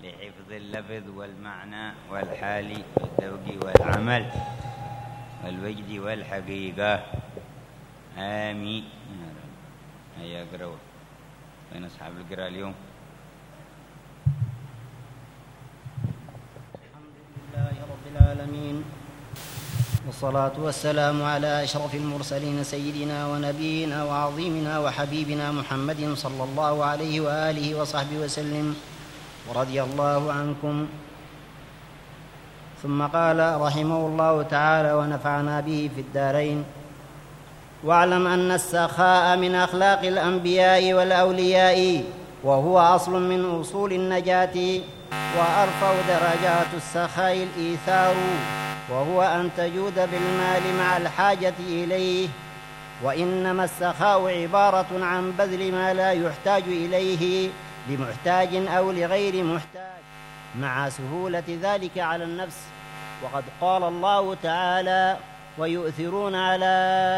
لحفظ اللفظ والمعنى والحال والذوق والعمل والوجد والحقيقة. آمين. هيا اقرأوا. وين أصحاب القراءة اليوم؟ الحمد لله رب العالمين، والصلاة والسلام على أشرف المرسلين سيدنا ونبينا وعظيمنا وحبيبنا محمد صلى الله عليه وآله وصحبه وسلم، ورضي الله عنكم. ثم قال رحمه الله تعالى ونفعنا به في الدارين: واعلم أن السخاء من أخلاق الأنبياء والأولياء، وهو أصل من أصول النجاة، وأرفع درجات السخاء الإيثار، وهو أن تجود بالمال مع الحاجة إليه. وإنما السخاء عبارة عن بذل ما لا يحتاج إليه لمحتاج أو لغير محتاج مع سهولة ذلك على النفس. وقد قال الله تعالى: ويؤثرون على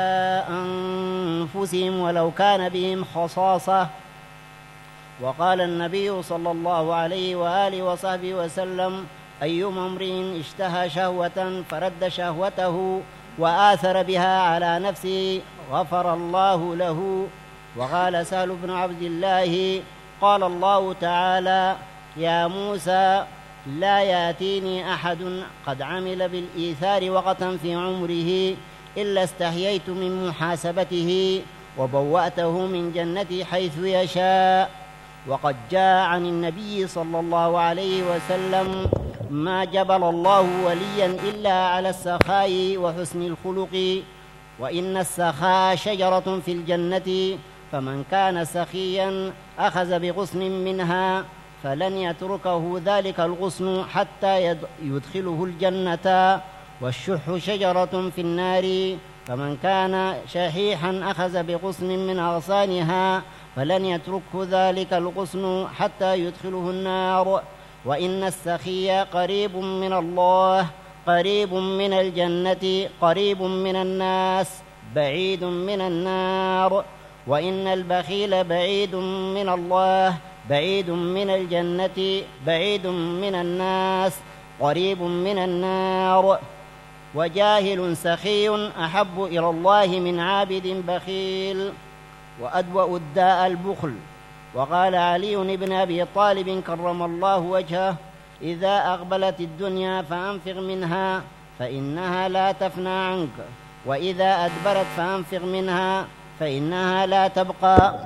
أنفسهم ولو كان بهم خصاصة. وقال النبي صلى الله عليه وآله وصحبه وسلم: أيما امرئ اشتهى شهوة فرد شهوته وآثر بها على نفسه غفر الله له. وقال سهل بن عبد الله: قال الله تعالى: يا موسى لا يأتيني أحد قد عمل بالإيثار وقتا في عمره إلا استحييت من محاسبته وبوأته من جنتي حيث يشاء. وقد جاء عن النبي صلى الله عليه وسلم: ما جبل الله وليا إلا على السخاء وحسن الخلق، وإن السخاء شجرة في الجنة، فمن كان سخيا أخذ بغصن منها فلن يتركه ذلك الغصن حتى يدخله الجنة. والشح شجرة في النار، فمن كان شحيحا أخذ بغصن من أغصانها فلن يتركه ذلك الغصن حتى يدخله النار. وإن السخي قريب من الله، قريب من الجنة، قريب من الناس، بعيد من النار. وإن البخيل بعيد من الله، بعيد من الجنة، بعيد من الناس، قريب من النار. وجاهل سخي أحب إلى الله من عابد بخيل، وأدوأ الداء البخل. وقال علي بن أبي طالب كرم الله وجهه: إذا أقبلت الدنيا فأنفق منها فإنها لا تفنى عنك، وإذا أدبرت فأنفق منها فإنها لا تبقى.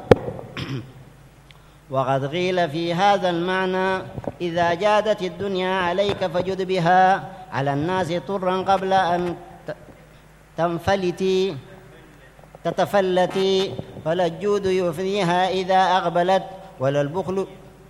وقد قيل في هذا المعنى: إذا جادت الدنيا عليك فجد بها على الناس طرا قبل أن تتفلتي، فلا الجود يفنيها إذا أقبلت، ولا البخل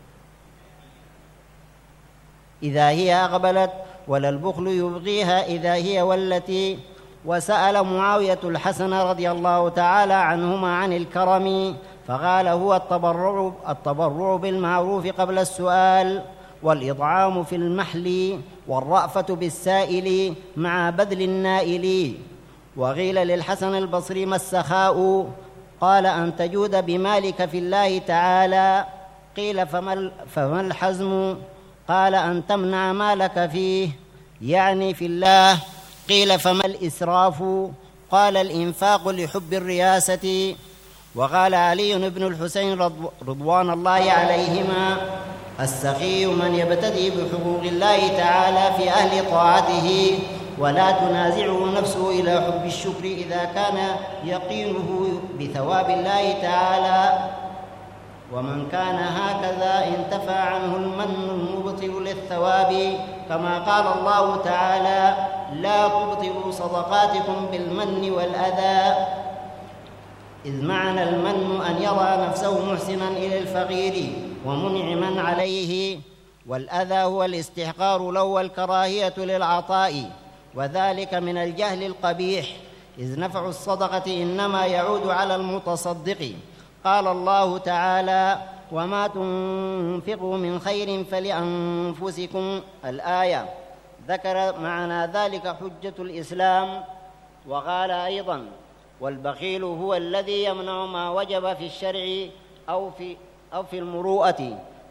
إذا هي أقبلت، ولا البخل يبغيها إذا هي ولتي. وسأل معاوية الحسن رضي الله تعالى عنهما عن الكرم، فقال: هو التبرع بالمعروف قبل السؤال، والإطعام في المحل، والرأفة بالسائل مع بذل النائل. وقيل للحسن البصري: ما السخاء؟ قال: أن تجود بمالك في الله تعالى. قيل: فما الحزم؟ قال: أن تمنع مالك فيه، يعني في الله. قيل: فما الإسراف؟ قال: الإنفاق لحب الرياسة. وقال علي بن الحسين رضوان الله عليهما: السخي من يبتدئ بحقوق الله تعالى في أهل طاعته ولا تنازعه نفسه إلى حب الشكر إذا كان يقينه بثواب الله تعالى. ومن كان هكذا انتفى عنه المن المبطل للثواب، كما قال الله تعالى: لا تبطلوا صدقاتكم بالمن والأذى. إذ معنى المن أن يرى نفسه محسنا إلى الفقير ومنعما عليه، والأذى هو الاستحقار له والكراهية للعطاء، وذلك من الجهل القبيح، إذ نفع الصدقة إنما يعود على المتصدق. قال الله تعالى: وما تنفقوا من خير فلأنفسكم، الآية. ذكر معنى ذلك حجة الإسلام. وقال أيضا: والبخيل هو الذي يمنع ما وجب في الشرع أو في المروءة،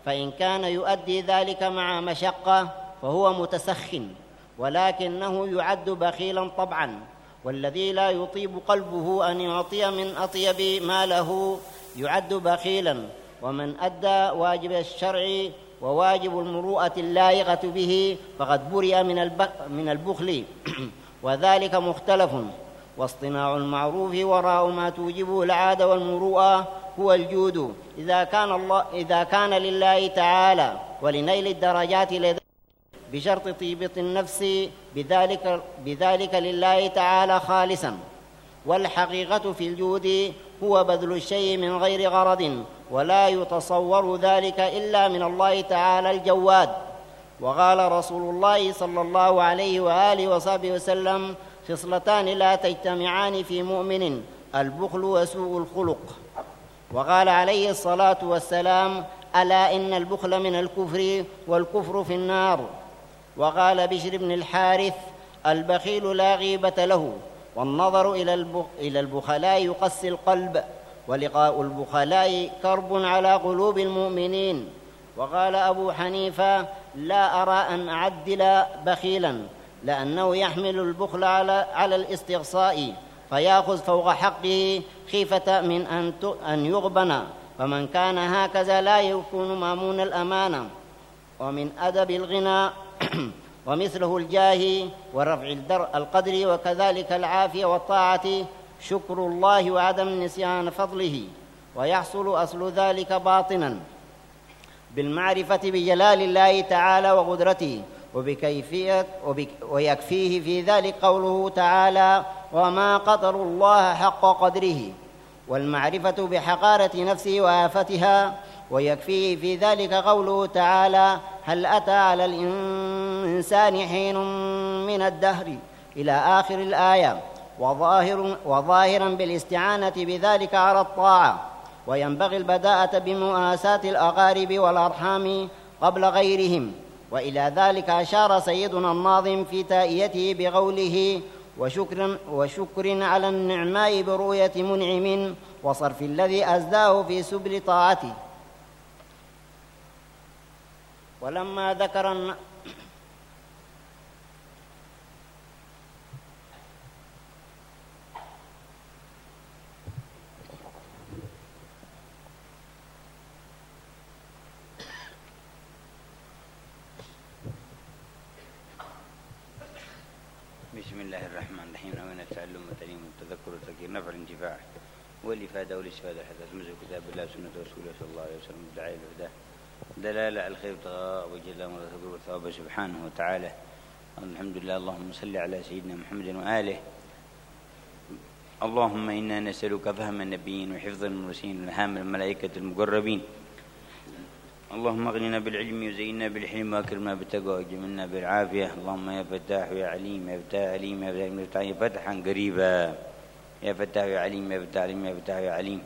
فإن كان يؤدي ذلك مع مشقة فهو متسخٍ، ولكنه يعد بخيلا طبعا. والذي لا يطيب قلبه أن يعطي من أطيب ما له يعد بخيلا. ومن أدى واجب الشرع وواجب المروءة اللائقة به فقد برئ من البخل وذلك مختلف. واصطناع المعروف وراء ما توجبه العادة والمروءة هو الجود إذا كان لله تعالى ولنيل الدرجات بشرط طيبة النفس بذلك لله تعالى خالصا. والحقيقة في الجود هو بذل الشيء من غير غرض، ولا يتصور ذلك إلا من الله تعالى الجواد. وقال رسول الله صلى الله عليه وآله وصحبه وسلم: خصلتان لا تجتمعان في مؤمن: البخل وسوء الخلق. وقال عليه الصلاة والسلام: ألا إن البخل من الكفر والكفر في النار. وقال بشر بن الحارث: البخيل لا غيبة له، والنظر إلى البخلاء يقسي القلب، ولقاء البخلاء كرب على قلوب المؤمنين. وقال أبو حنيفة: لا أرى أن أعدل بخيلا، لأنه يحمل البخل على الاستغصاء فيأخذ فوق حقه خيفة من أن يغبن، فمن كان هكذا لا يكون مامون الأمانة. ومن أدب الغنى ومثله الجاه ورفع القدر، وكذلك العافية والطاعة شكر الله وعدم نسيان فضله. ويحصل أصل ذلك باطنا بالمعرفة بجلال الله تعالى وقدرته ويكفيه في ذلك قوله تعالى: وما قدروا الله حق قدره، والمعرفة بحقارة نفسه وآفتها. ويكفيه في ذلك قوله تعالى: هل أتى على الإنسان حين من الدهر إلى آخر الآية. وظاهرا بالاستعانة بذلك على الطاعة. وينبغي البداءة بمؤاساة الأقارب والأرحام قبل غيرهم. وإلى ذلك أشار سيدنا الناظم في تائيته بقوله: وشكر على النعماء برؤية منعم، وصرف الذي أزداه في سبل طاعته. ولما ذكر بسم الله الرحمن الرحيم. ومن التعلم والتعليم والتذكر والتذكير نفع الانتفاع والإفادة والاستفادة حتى تمسك كتاب الله وسنة رسوله صلى الله عليه وسلم بالدعاء والهدى دلالة على الخير ابتغاء وجه الله ورسوله والثواب سبحانه وتعالى. الحمد لله. اللهم صل على سيدنا محمد وآله. اللهم إنا نسألك فهم النبيين وحفظ المرسلين وإلهام الملائكة المقربين. اللهم اغننا بالعلم وزينا بالحلم واكرمنا بالتقوى وجملنا بالعافية. اللهم يا فتاح يا عليم يا فتاح عليم يا فتاح عليم فتحا قريبا يا فتاح يا عليم يا فتاح عليم يا فتاح يا عليم.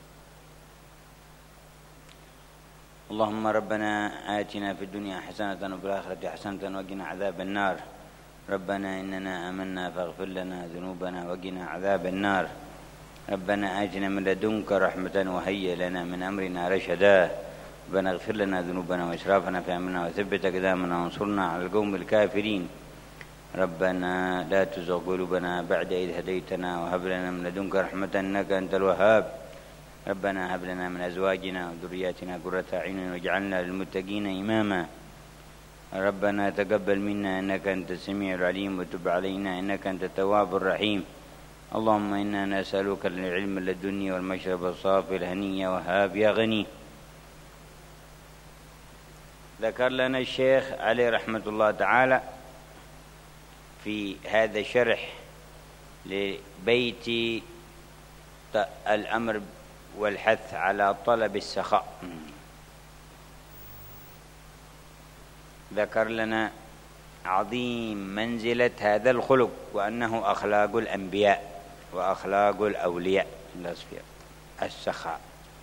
اللهم ربنا آتنا في الدنيا حسنة وفي الآخرة حسنة وقنا عذاب النار. ربنا إننا آمنا فاغفر لنا ذنوبنا وقنا عذاب النار. ربنا آتنا من لدنك رحمة وهيئ لنا من أمرنا رشدا. ربنا اغفر لنا ذنوبنا وإسرافنا في أمرنا وثبت أقدامنا وانصرنا على القوم الكافرين. ربنا لا تزغ قلوبنا بعد إذ هديتنا وهب لنا من لدنك رحمة إنك أنت الوهاب. ربنا هب لنا من أزواجنا وذرياتنا قرة أعين واجعلنا للمتقين إماما. ربنا تقبل منا إنك أنت السميع العليم وتب علينا إنك أنت التواب الرحيم. اللهم إنا نسألك العلم اللدني والمشرب الصافي الهني وهاب يا غني. ذكر لنا الشيخ عليه رحمة الله تعالى في هذا الشرح لبيت الأمر والحث على طلب السخاء. ذكر لنا عظيم منزلة هذا الخلق وأنه أخلاق الأنبياء وأخلاق الأولياء الأصفياء السخاء.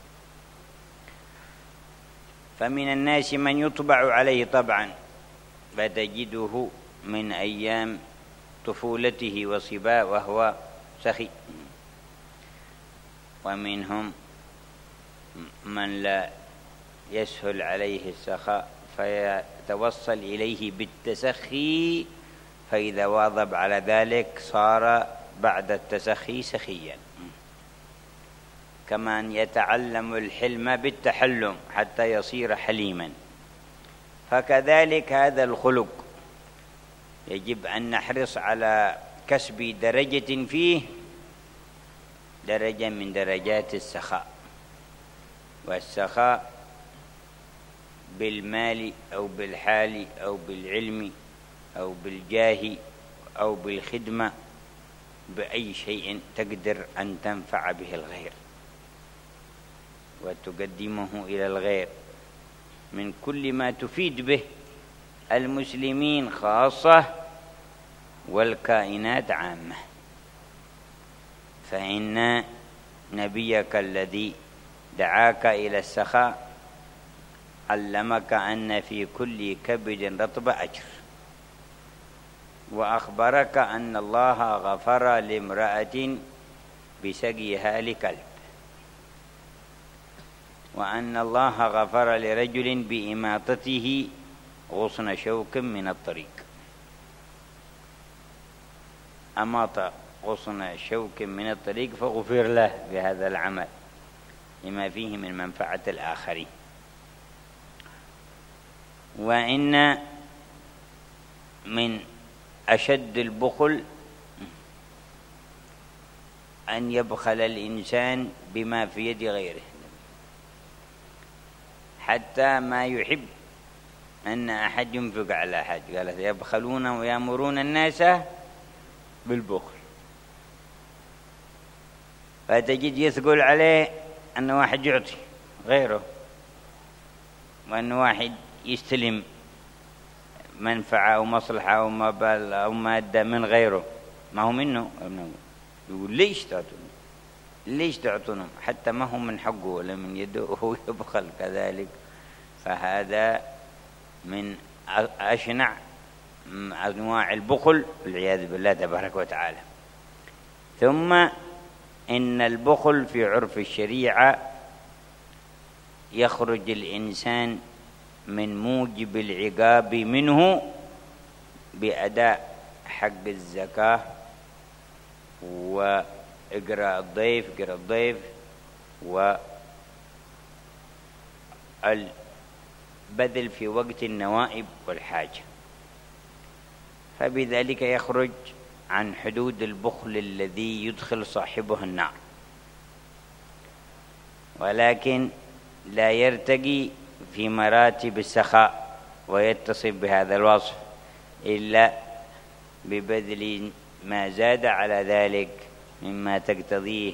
فمن الناس من يطبع عليه طبعا فتجده من أيام طفولته وصباه وهو سخي، ومنهم من لا يسهل عليه السخاء فيتوصل إليه بالتسخي، فإذا واظب على ذلك صار بعد التسخي سخيا. كمان يتعلم الحلم بالتحلم حتى يصير حليما. فكذلك هذا الخلق يجب أن نحرص على كسب درجة فيه، درجة من درجات السخاء. والسخاء بالمال أو بالحال أو بالعلم أو بالجاه أو بالخدمة، بأي شيء تقدر أن تنفع به الغير وتقدمه إلى الغير من كل ما تفيد به المسلمين خاصة والكائنات عامة. فإن نبيك الذي دعاك إلى السخاء علمك أن في كل كبد رطب أجر، وأخبرك أن الله غفر لامرأة بسقيها لكلب، وأن الله غفر لرجل بإماطته غصن شوك من الطريق. أماط غصن شوك من الطريق فغفر له بهذا العمل لما فيه من منفعة الآخرين. وإن من أشد البخل أن يبخل الإنسان بما في يد غيره، حتى ما يحب أن أحد ينفق على أحد. قال يبخلون ويأمرون الناس بالبخل. فتجد يثقل عليه أن واحد يعطي غيره، وأن واحد يستلم منفعة أو مصلحة أو مبال أو مادة من غيره، ما هو منه. يقول ليش تعطونه، ليش تعطونه، حتى ما هو من حقه ولا من يده، وهو يبخل كذلك. فهذا من أشنع أنواع البخل والعياذ بالله تبارك وتعالى. ثم إن البخل في عرف الشريعة يخرج الإنسان من موجب العقاب منه بأداء حق الزكاة وإقراء الضيف والبذل في وقت النوائب والحاجة. فبذلك يخرج عن حدود البخل الذي يدخل صاحبه النار، ولكن لا يرتقي في مراتب السخاء ويتصف بهذا الوصف إلا ببذل ما زاد على ذلك مما تقتضيه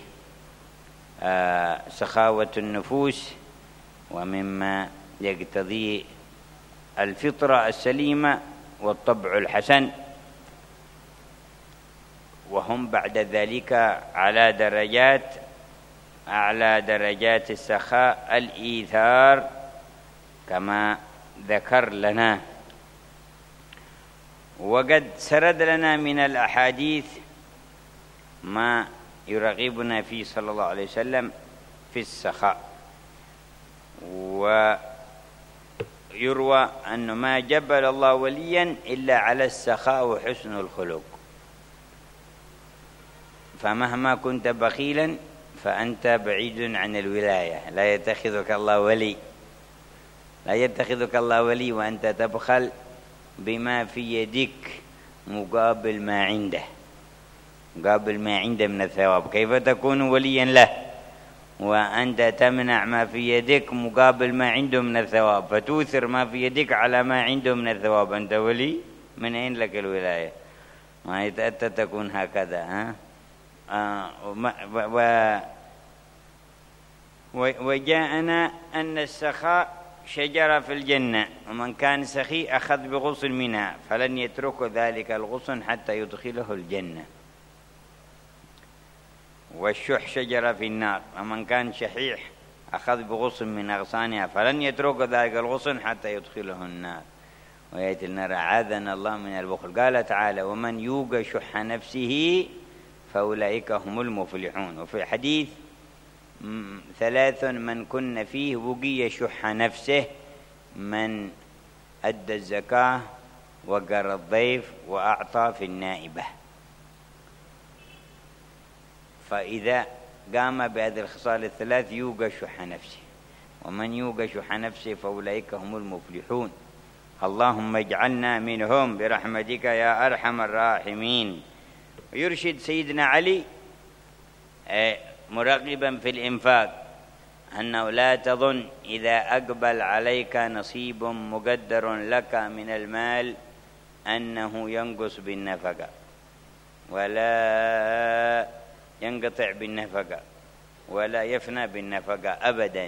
سخاوة النفوس، ومما يقتضيه الفطرة السليمة والطبع الحسن. وهم بعد ذلك على درجات، أعلى درجات السخاء الإيثار كما ذكر لنا. وقد سرد لنا من الأحاديث ما يرغبنا فيه صلى الله عليه وسلم في السخاء. ويروى أنه ما جبل الله وليا إلا على السخاء وحسن الخلق. فمهما كنت بخيلا فأنت بعيد عن الولاية. لا يتخذك الله ولي، لا يتخذك الله ولي وأنت تبخل بما في يدك مقابل ما عنده، مقابل ما عنده من الثواب. كيف تكون وليا له وأنت تمنع ما في يدك مقابل ما عنده من الثواب، فتوثر ما في يدك على ما عنده من الثواب؟ أنت ولي؟ من أين لك الولاية؟ ما يتأتى تكون هكذا. وجاءنا أن السخاء شجرة في الجنة، ومن كان سخي أخذ بغصن منها فلن يترك ذلك الغصن حتى يدخله الجنة. والشح شجرة في النار، ومن كان شحيح أخذ بغصن من أغصانها فلن يترك ذلك الغصن حتى يدخله النار. ويأتي النار أعاذنا الله من البخل. قال تعالى ومن يوق شح نفسه فأولئك هم المفلحون. وفي الحديث 3 من كن فيه وقي شح نفسه: من أدى الزكاة وقر الضيف وأعطى في النائبة. فإذا قام بهذه الخصال ال3 يوقى شح نفسه، ومن يوقى شح نفسه فأولئك هم المفلحون. اللهم اجعلنا منهم برحمتك يا أرحم الراحمين. ويرشد سيدنا علي مراقبا في الإنفاق أنه لا تظن إذا أقبل عليك نصيب مقدر لك من المال أنه ينقص بالنفقة ولا ينقطع بالنفقة ولا يفنى بالنفقة أبدا.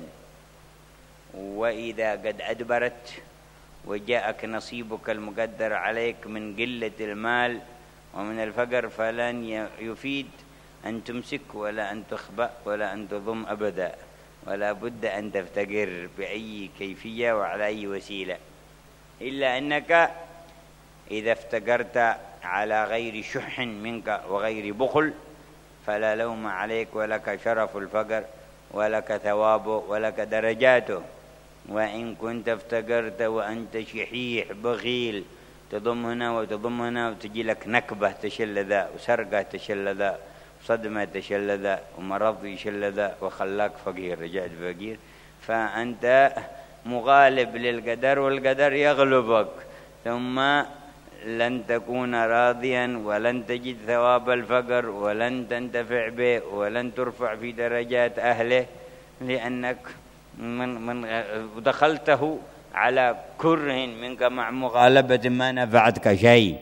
وإذا قد أدبرت وجاءك نصيبك المقدر عليك من قلة المال ومن الفقر فلن يفيد أن تمسك ولا أن تخبأ ولا أن تضم أبدا، ولا بد أن تفتقر بأي كيفية وعلى أي وسيلة، إلا أنك إذا افتقرت على غير شح منك وغير بخل فلا لوم عليك، ولك شرف الفقر ولك ثوابه ولك درجاته. وإن كنت افتقرت وأنت شحيح بخيل تضم هنا وتضم هنا وتجي لك نكبة تشل ذا، وسرقة تشل ذا، صدمة تشل ذا، ومرض يشل ذا، وخلاك فقير رجعت فقير، فأنت مغالب للقدر والقدر يغلبك، ثم لن تكون راضيا ولن تجد ثواب الفقر ولن تنتفع به ولن ترفع في درجات أهله، لأنك من دخلته على كره منك مع مغالبة ما نفعتك شيء.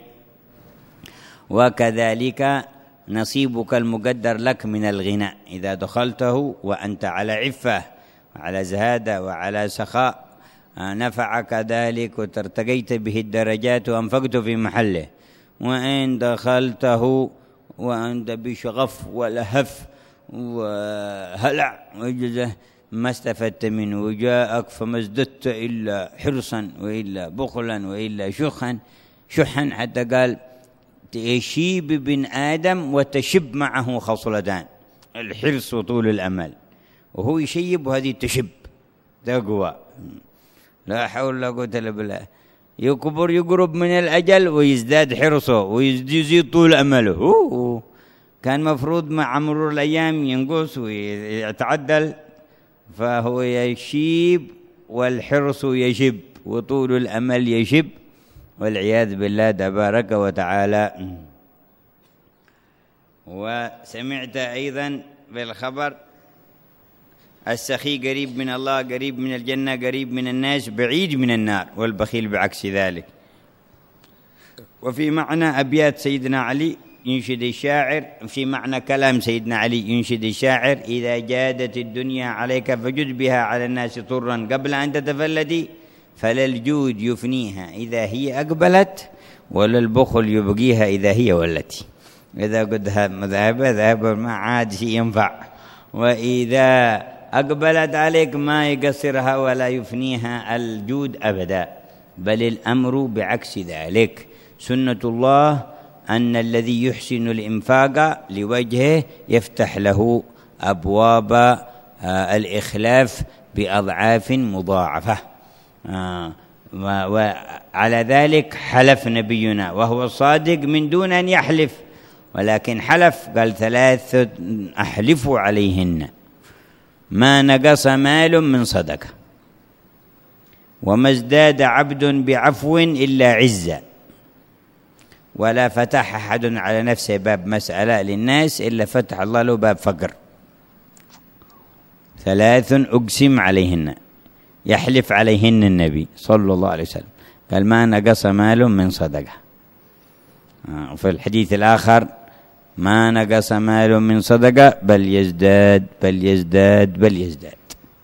وكذلك نصيبك المقدر لك من الغنى إذا دخلته وأنت على عفة وعلى زهادة وعلى سخاء نفعك ذلك وترتقيت به الدرجات وأنفقت في محله. وإن دخلته وأنت بشغف ولهف وهلع وجزه ما استفدت منه وجاءك فما ازددت إلا حرصا وإلا بخلا وإلا شحا حتى قال يشيب بن آدم وتشب معه خصلتان: الحرص وطول الأمل. وهو يشيب وهذه تشب تقوى، لا حول ولا قوة إلا بالله. يكبر يقرب من الأجل ويزداد حرصه ويزيد طول أمله. كان مفروض مع مرور الأيام ينقص ويتعدل، فهو يشيب والحرص يشب وطول الأمل يشب، والعياذ بالله تبارك وتعالى. وسمعت أيضا بالخبر: السخي قريب من الله، قريب من الجنة، قريب من الناس، بعيد من النار، والبخيل بعكس ذلك. وفي معنى أبيات سيدنا علي ينشد الشاعر، في معنى كلام سيدنا علي ينشد الشاعر: إذا جادت الدنيا عليك فجد بها على الناس طرا قبل أن تتفلدي، فلا الجود يفنيها إذا هي أقبلت ولا البخل يبقيها إذا هي ولت. إذا قدها مذهبة ذهب ما عاد شيء ينفع، وإذا أقبلت عليك ما يقصرها ولا يفنيها الجود أبدا، بل الأمر بعكس ذلك. سنة الله أن الذي يحسن الإنفاق لوجهه يفتح له أبواب الإخلاف بأضعاف مضاعفة. وعلى ذلك حلف نبينا وهو الصادق من دون أن يحلف، ولكن حلف قال: 3 أحلف عليهن: ما نقص مال من صدقة، وما ازداد عبد بعفو إلا عزة، ولا فتح أحد على نفسه باب مسألة للناس إلا فتح الله له باب فقر. 3 أقسم عليهن، يحلف عليهن النبي صلى الله عليه وسلم، قال: ما نقص مال من صدقة. وفي الحديث الآخر: ما نقص مال من صدقة بل يزداد بل يزداد بل يزداد.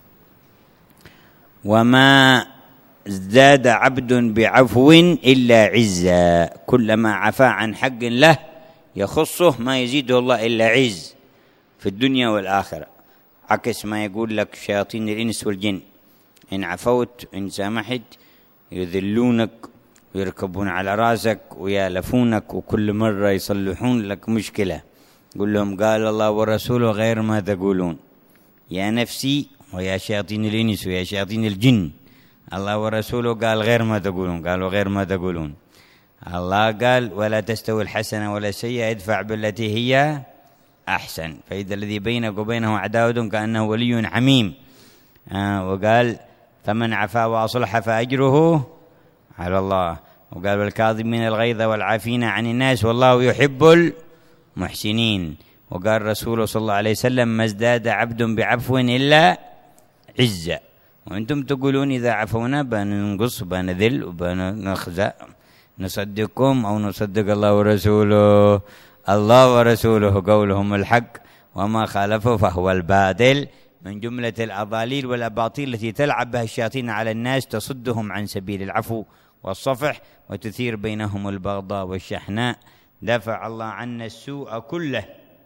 وما ازداد عبد بعفو إلا عزا، كلما عفا عن حق له يخصه ما يزيده الله إلا عز في الدنيا والآخرة، عكس ما يقول لك شياطين الإنس والجن: إن عفوت إن سامحت يذلونك ويركبون على راسك ويالفونك، وكل مرة يصلحون لك مشكلة. قل لهم: قال الله ورسوله غير ما تقولون. يا نفسي ويا شياطين الإنس ويا شياطين الجن. الله ورسوله قال غير ما تقولون، قالوا غير ما تقولون. الله قال ولا تستوي الحسنة ولا السيئة، ادفع بالتي هي أحسن، فإذا الذي بينك وبينه عداوة كأنه ولي حميم. وقال فمن عفا وأصلح فأجره على الله. وقال والكاظمين الغيظ والعافين عن الناس والله يحب المحسنين. وقال رسوله صلى الله عليه وسلم ما ازداد عبد بعفو إلا عزة. وأنتم تقولون إذا عفونا بننقص بنذل وبنخزأ، نصدقكم أو نصدق الله ورسوله؟ الله ورسوله قولهم الحق وما خالفه فهو الباطل، من جملة الأضاليل والأباطيل التي تلعب بها الشياطين على الناس، تصدهم عن سبيل العفو والصفح وتثير بينهم البغضاء والشحناء. دفع الله عنا السوء كله،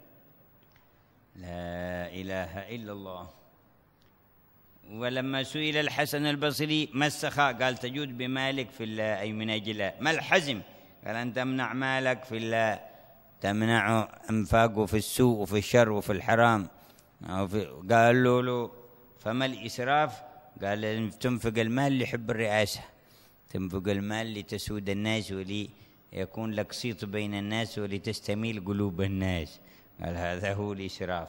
لا إله إلا الله. ولما سئل الحسن البصري ما السخاء قال تجود بمالك في الله أي من أجله. ما الحزم قال أن تمنع مالك في الله، تمنع أنفاقه في السوء وفي الشر وفي الحرام. قالوا له فما الإسراف قال تنفق المال لحب الرئاسة، تنفق المال لتسود الناس وليكون لك صيت بين الناس ولتستميل قلوب الناس. قال هذا هو الإسراف.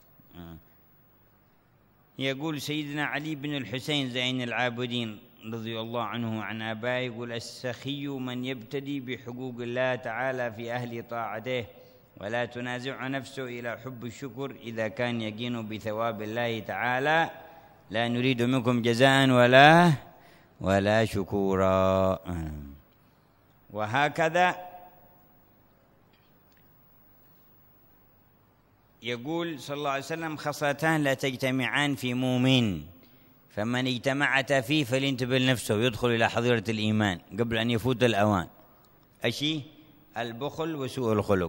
يقول سيدنا علي بن الحسين زين العابدين رضي الله عنه وعن آبائه، يقول السخي من يبتدي بحقوق الله تعالى في أهل طاعته ولا تنازع نفسه إلى حب الشكر إذا كان يقين بثواب الله تعالى، لا نريد منكم جزاء ولا شكورا. وهكذا يقول صلى الله عليه وسلم خصلتان لا تجتمعان في مؤمن، فمن اجتمعت فيه فلينتبه لنفسه ويدخل إلى حظيرة الإيمان قبل أن يفوت الأوان. أشي البخل وسوء الخلق.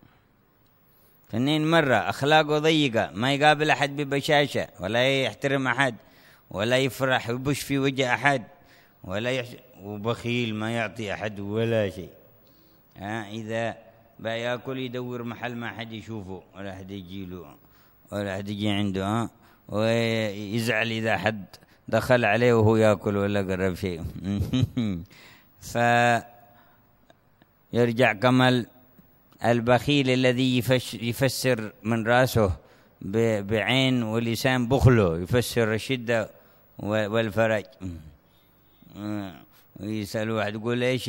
اثنين مرة أخلاقه ضيقة، ما يقابل أحد ببشاشة ولا يحترم أحد ولا يفرح ويبش في وجه أحد وبخيل ما يعطي أحد ولا شيء. إذا بياكل يدور محل ما حد يشوفه ولا حد يجي له ولا حد يجي عنده، ويزعل إذا حد دخل عليه وهو يأكل ولا قرب شيء. فيرجع كمال البخيل الذي يفسر من رأسه بعين ولسان بخله، يفسر الشدة والفرج. ويسأل واحد يقول إيش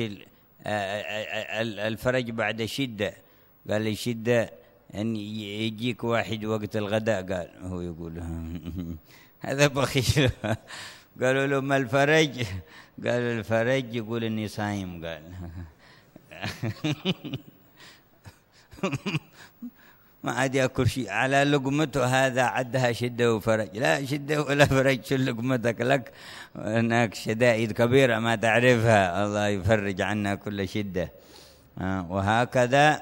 الفرج بعد الشدة؟ قال الشدة أن يجيك واحد وقت الغداء. قال هو يقول هذا بخيل. قالوا له ما الفرج؟ قال الفرج يقول إني صايم. قال ما عاد يأكل شيء على لقمته، هذا عدها شدة وفرج. لا شدة ولا فرج، شو لقمتك لك؟ هناك شدائد كبيرة ما تعرفها، الله يفرج عنا كل شدة. وهكذا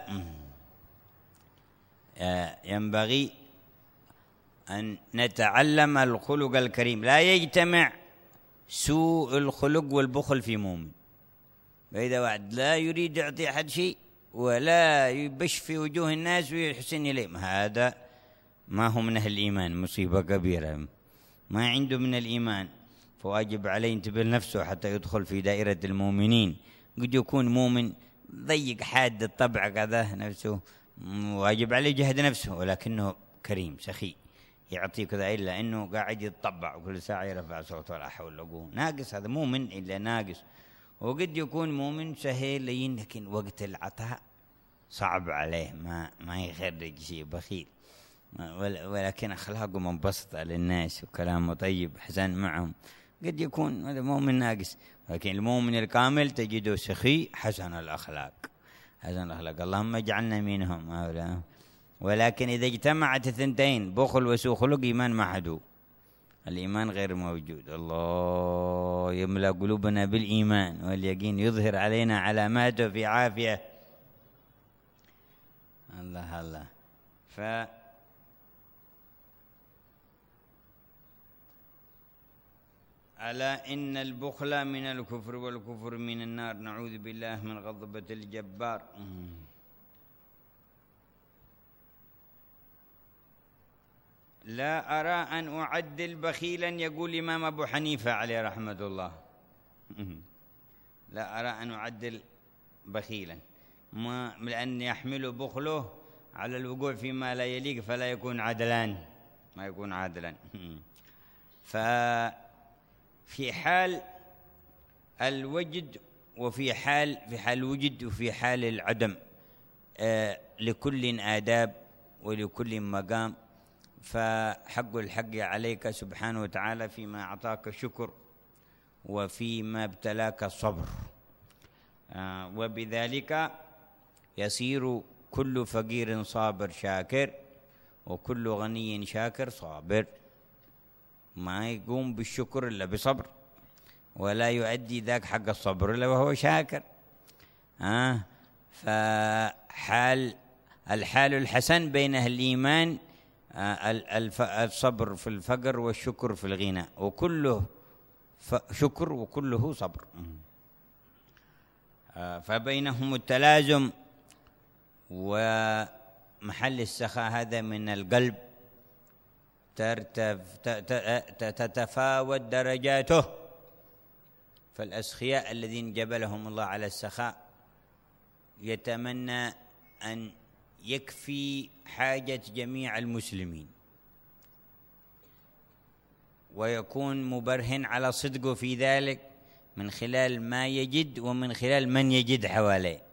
ينبغي أن نتعلم الخلق الكريم. لا يجتمع سوء الخلق والبخل في مؤمن. فإذا واحد لا يريد يعطي أحد شيء ولا يبش في وجوه الناس ويحسن إليهم، هذا ما هو من أهل الإيمان، مصيبة كبيرة، ما عنده من الإيمان. فواجب عليه ينتبه لنفسه حتى يدخل في دائرة المؤمنين. قد يكون مؤمن ضيق حاد الطبع كذا نفسه، واجب عليه يجهد نفسه، ولكنه كريم سخي يعطي كذا، إلا أنه قاعد يتطبع وكل ساعة يرفع صوته ولا حول ولا قوة. ناقص، هذا مؤمن إلا ناقص. وقد يكون مؤمن سهل لين، لكن وقت العطاء صعب عليه، ما يخرج شيء، بخيل، ولكن أخلاقه منبسطة للناس وكلامه طيب حسن معهم. قد يكون هذا مؤمن ناقص، لكن المؤمن الكامل تجده سخي حسن الأخلاق، حسن الأخلاق. اللهم اجعلنا منهم هؤلاء. ولكن إذا اجتمعت الثنتين بخل وسوء خلق، إيمان معدو، الإيمان غير موجود. الله يملأ قلوبنا بالإيمان واليقين، يظهر علينا علاماته في عافية. الله الله. ألا إن البخل من الكفر والكفر من النار، نعوذ بالله من غضبة الجبار. لا أرى أن أعدل بخيلا، يقول الإمام أبو حنيفة عليه رحمة الله. لا أرى أن أعدل بخيلا، لأن يحمل بخله على الوقوع فيما لا يليق فلا يكون عدلان، ما يكون عادلا. ففي حال الوجد وفي حال الوجد وفي حال العدم لكل آداب ولكل مقام. فحق الحق عليك سبحانه وتعالى فيما أعطاك الشكر وفيما ابتلاك الصبر، وبذلك يصير كل فقير صابر شاكر وكل غني شاكر صابر. ما يقوم بالشكر إلا بصبر، ولا يؤدي ذاك حق الصبر إلا وهو شاكر. فحال الحال الحسن بين الإيمان الصبر في الفقر والشكر في الغنى، وكله شكر وكله صبر. فبينهم التلازم، ومحل السخاء هذا من القلب تتفاوت درجاته. فالأسخياء الذين جبلهم الله على السخاء يتمنى أن يكفي حاجة جميع المسلمين، ويكون مبرهن على صدقه في ذلك من خلال ما يجد ومن خلال من يجد حواليه،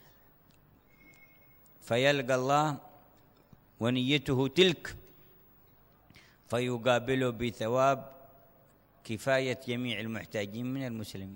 فيلقى الله ونيته تلك فيقابله بثواب كفاية جميع المحتاجين من المسلمين.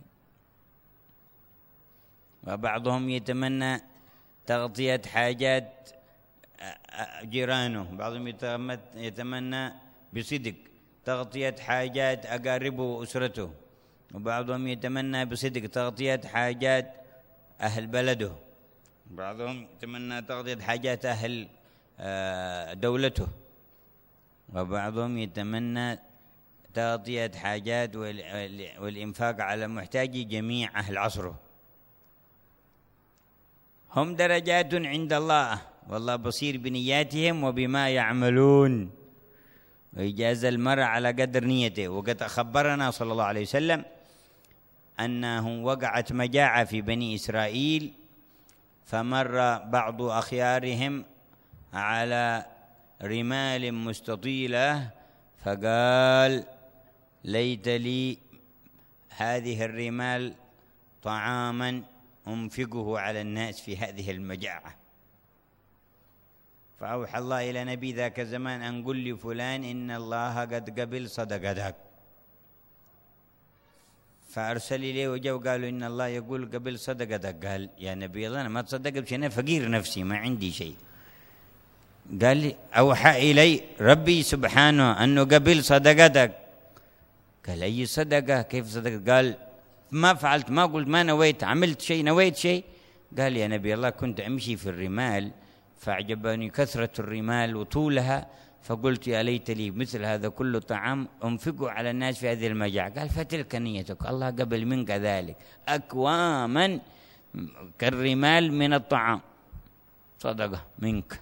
وبعضهم يتمنى تغطية حاجات جيرانه، بعضهم يتمنى بصدق تغطية حاجات أقاربه وأسرته، وبعضهم يتمنى بصدق تغطية حاجات أهل بلده، بعضهم يتمنى تغطية حاجات أهل دولته، وبعضهم يتمنى تغطية حاجات والإنفاق على محتاجي جميع أهل عصره. هم درجات عند الله، والله بصير بنياتهم وبما يعملون، ويجاز المرء على قدر نيته. وقد أخبرنا صلى الله عليه وسلم أنه وقعت مجاعة في بني إسرائيل، فمر بعض أخيارهم على رمال مستطيلة فقال: ليت لي هذه الرمال طعاما أنفقه على الناس في هذه المجاعة. فأوحى الله إلى نبي ذاك الزمان أن قل لفلان إن الله قد قبل صدقتك، فأرسل إليه وجاء وقالوا إن الله يقول قبل صدقتك. قال: يا نبي الله أنا ما تصدق بشيء، أنا فقير نفسي ما عندي شيء. قال لي: أوحى إلي ربي سبحانه أنه قبل صدقتك. قال: أي صدقة؟ كيف صدقة؟ قال: ما فعلت، ما قلت، ما نويت، عملت شيء، نويت شيء؟ قال: يا نبي الله كنت أمشي في الرمال فأعجبني كثرة الرمال وطولها، فقلت يا ليت لي مثل هذا كل طعام أنفقه على الناس في هذه المجاعة. قال: فتلك نيتك، الله قبل منك ذلك، أكواما كالرمال من الطعام، صدقة منك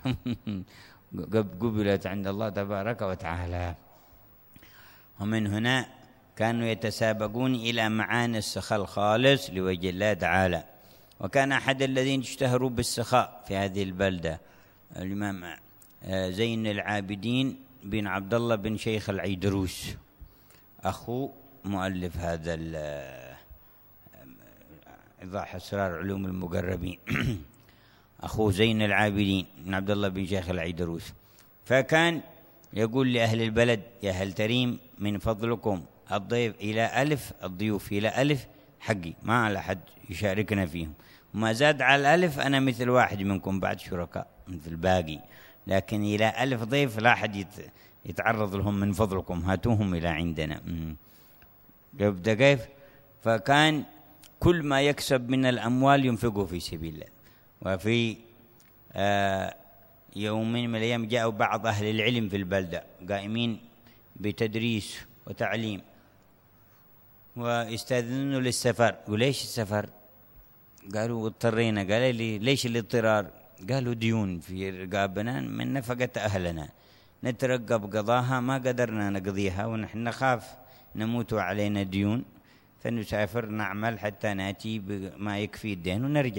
قبلت عند الله تبارك وتعالى. ومن هنا كانوا يتسابقون إلى معاني السخاء الخالص لوجه الله تعالى. وكان أحد الذين اشتهروا بالسخاء في هذه البلدة الإمام زين العابدين بن عبد الله بن شيخ العيدروس، أخو مؤلف هذا إيضاح أسرار علوم المقربين أخوه زين العابدين بن عبد الله بن شيخ العيدروس. فكان يقول لأهل البلد: يا أهل تريم من فضلكم الضيف إلى ألف، الضيوف إلى ألف حقي، ما على حد يشاركنا فيهم، وما زاد على الألف أنا مثل واحد منكم بعد شركاء مثل باقي، لكن إلى 1000 ضيف لا أحد يتعرض لهم، من فضلكم هاتوهم إلى عندنا. يبدأ كيف؟ فكان كل ما يكسب من الأموال ينفقه في سبيل الله. وفي يوم من الأيام جاءوا بعض أهل العلم في البلدة قائمين بتدريس وتعليم، واستأذنوا للسفر. وليش السفر؟ قالوا اضطرينا. قال لي: ليش الاضطرار؟ قالوا: ديون في رقابنا من نفقة أهلنا، نترقب قضاها، ما قدرنا نقضيها ونحن نخاف نموت وعلينا ديون، فنسافر نعمل حتى نأتي بما يكفي الدين ونرجع.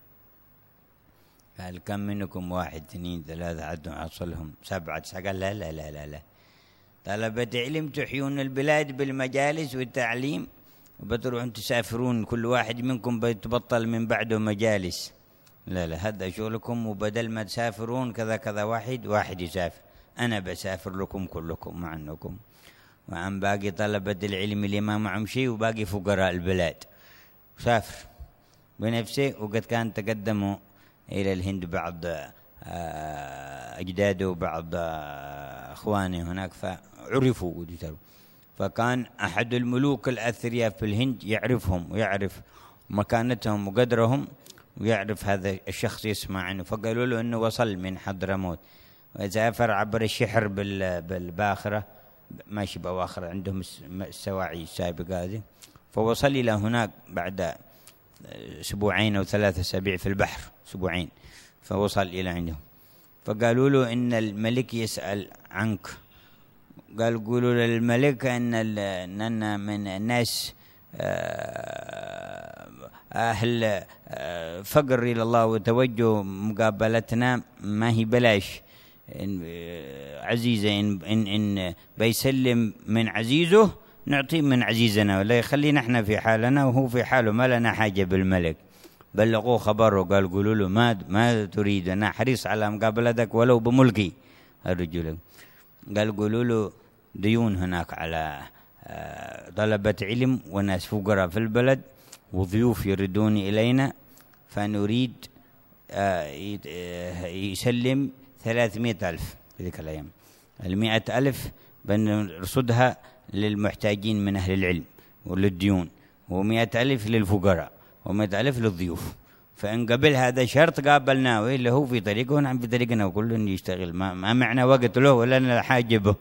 قال كم منكم 1 2 3 عدوا أصلهم 7 9؟ قال لا لا لا لا لا، طلبة علم تحيون البلاد بالمجالس والتعليم، وبتروحون تسافرون كل واحد منكم بيتبطل من بعده مجالس. لا لا، هذا شغلكم، وبدل ما تسافرون كذا كذا واحد يسافر، أنا بسافر لكم كلكم مع أنكم. وعن باقي طلبة العلم اللي ما معهم شيء وباقي فقراء البلاد، سافر بنفسه. وقد كان تقدموا إلى الهند بعض أجداده وبعض أخوانه هناك فعرفوا وديتروا، فكان أحد الملوك الأثرياء في الهند يعرفهم ويعرف مكانتهم وقدرهم، ويعرف هذا الشخص يسمع عنه، فقالوا له أنه وصل من حضرموت وسافر عبر الشحر بالباخرة، ماشي بواخرة عندهم السواعي السابقة هذه، فوصل إلى هناك بعد 2 أو 3 أسابيع في البحر، 2 فوصل إلى عندهم. فقالوا له إن الملك يسأل عنك. قال قولوا للملك أننا من الناس أهل فقر إلى الله وتوجه، مقابلتنا ما هي بلاش، عزيزة إن بيسلم من عزيزه نعطيه من عزيزنا، ولا يخلينا احنا في حالنا وهو في حاله، ما لنا حاجة بالملك. بلغوه خبره، قال قولوا له ما تريد، أنا حريص على مقابلتك ولو بملكي. الرجل قال قولوا له ديون هناك على طلبة علم وناس فقراء في البلد وضيوف يردون إلينا، فنريد يسلم 300,000 في ذيك الأيام. 100,000 بنرصدها للمحتاجين من أهل العلم وللديون، و100,000 للفقراء، و100,000 للضيوف. فإن قبل هذا شرط قابلناه، اللي هو في طريقه ونحن في طريقنا وكل يشتغل، ما معنا وقت له ولا لنا حاجة به.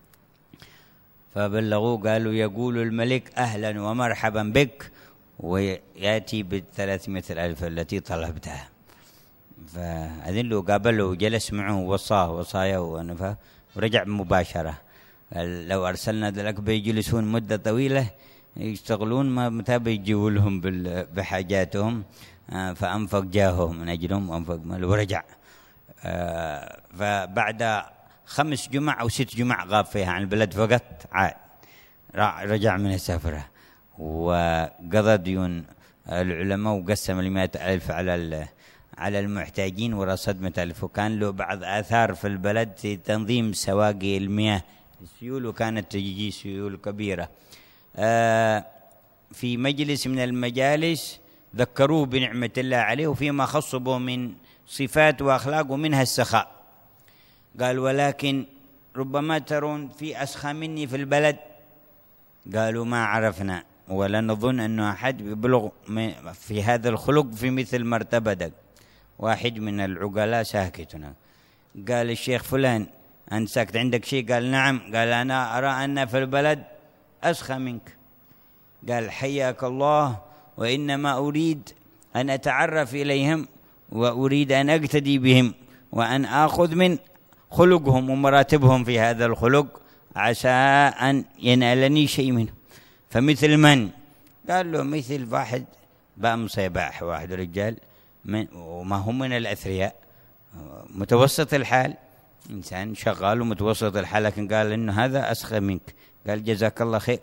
فبلغوه قالوا يقول الملك أهلا ومرحبا بك، ويأتي ب300,000 التي طلبتها. فأذن له قابله وجلس معه ووصاه وصايا ورجع مباشرة. لو أرسلنا ذلك بيجلسون مدة طويلة يشتغلون، ما متى بيجيوا لهم بحاجاتهم، فأنفق جاههم من أجلهم وأنفق ماله ورجع. فبعد 5 جمع أو 6 جمع غاب فيها عن البلد فقط، عاد رجع من السفرة وقضى ديون العلماء وقسم 100,000 على المحتاجين ورصد 100,000. وكان له بعض آثار في البلد في تنظيم سواقي المياه، السيول، وكانت تجي سيول كبيرة. في مجلس من المجالس ذكروه بنعمة الله عليه وفيما خص به من صفات وأخلاق ومنها السخاء. قال ولكن ربما ترون في أسخى مني في البلد. قالوا ما عرفنا ولا نظن أنه أحد يبلغ في هذا الخلق في مثل مرتبتك. واحد من العقلاء ساكتنا قال الشيخ فلان أنت ساكت، عندك شيء؟ قال نعم. قال أنا أرى أن في البلد أسخى منك. قال حياك الله، وإنما أريد أن أتعرف إليهم وأريد أن أقتدي بهم وأن آخذ من خلقهم ومراتبهم في هذا الخلق عسى أن ينالني شيء منه. فمثل من؟ قال له مثل واحد بام صباح، واحد رجال وما هم من الأثرياء، متوسط الحال، إنسان شغال ومتوسط الحال، لكن قال إنه هذا أسخى منك. قال جزاك الله خير.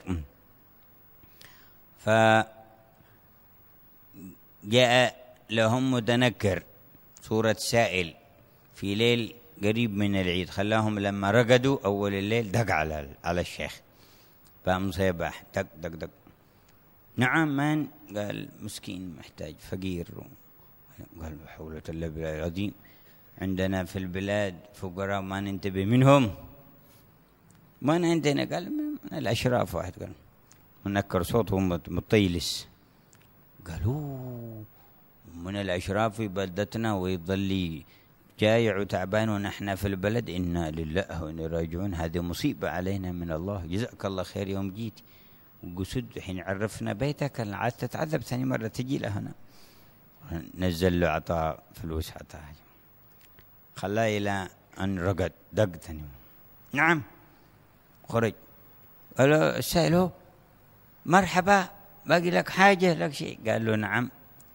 فجاء لهم متنكر صورة سائل في ليل قريب من العيد، خلاهم لما رقدوا أول الليل دق على الشيخ بام صباح، دق دق دق. نعم من؟ قال مسكين محتاج فقير. قال حولة الله بالعظيم، عندنا في البلاد فقراء ما ننتبه منهم. ما عندنا؟ قال من الأشراف. واحد قال منكر صوته مطيلس، قالوا من الأشراف في بلدتنا ويظل جايع وتعبان ونحن في البلد، إنا لله وإنا راجعون، هذه مصيبة علينا من الله. جزاك الله خير يوم جيت وقصد حين عرفنا بيتك، عاد تتعذب ثاني مرة تجي لهنا. نزل له عطاء فلوس، عطاء خلاه إلى أن رقد دق ثاني. نعم. خرج. قال له السائل هو مرحبا، باقي لك حاجة لك شيء؟ قال له نعم،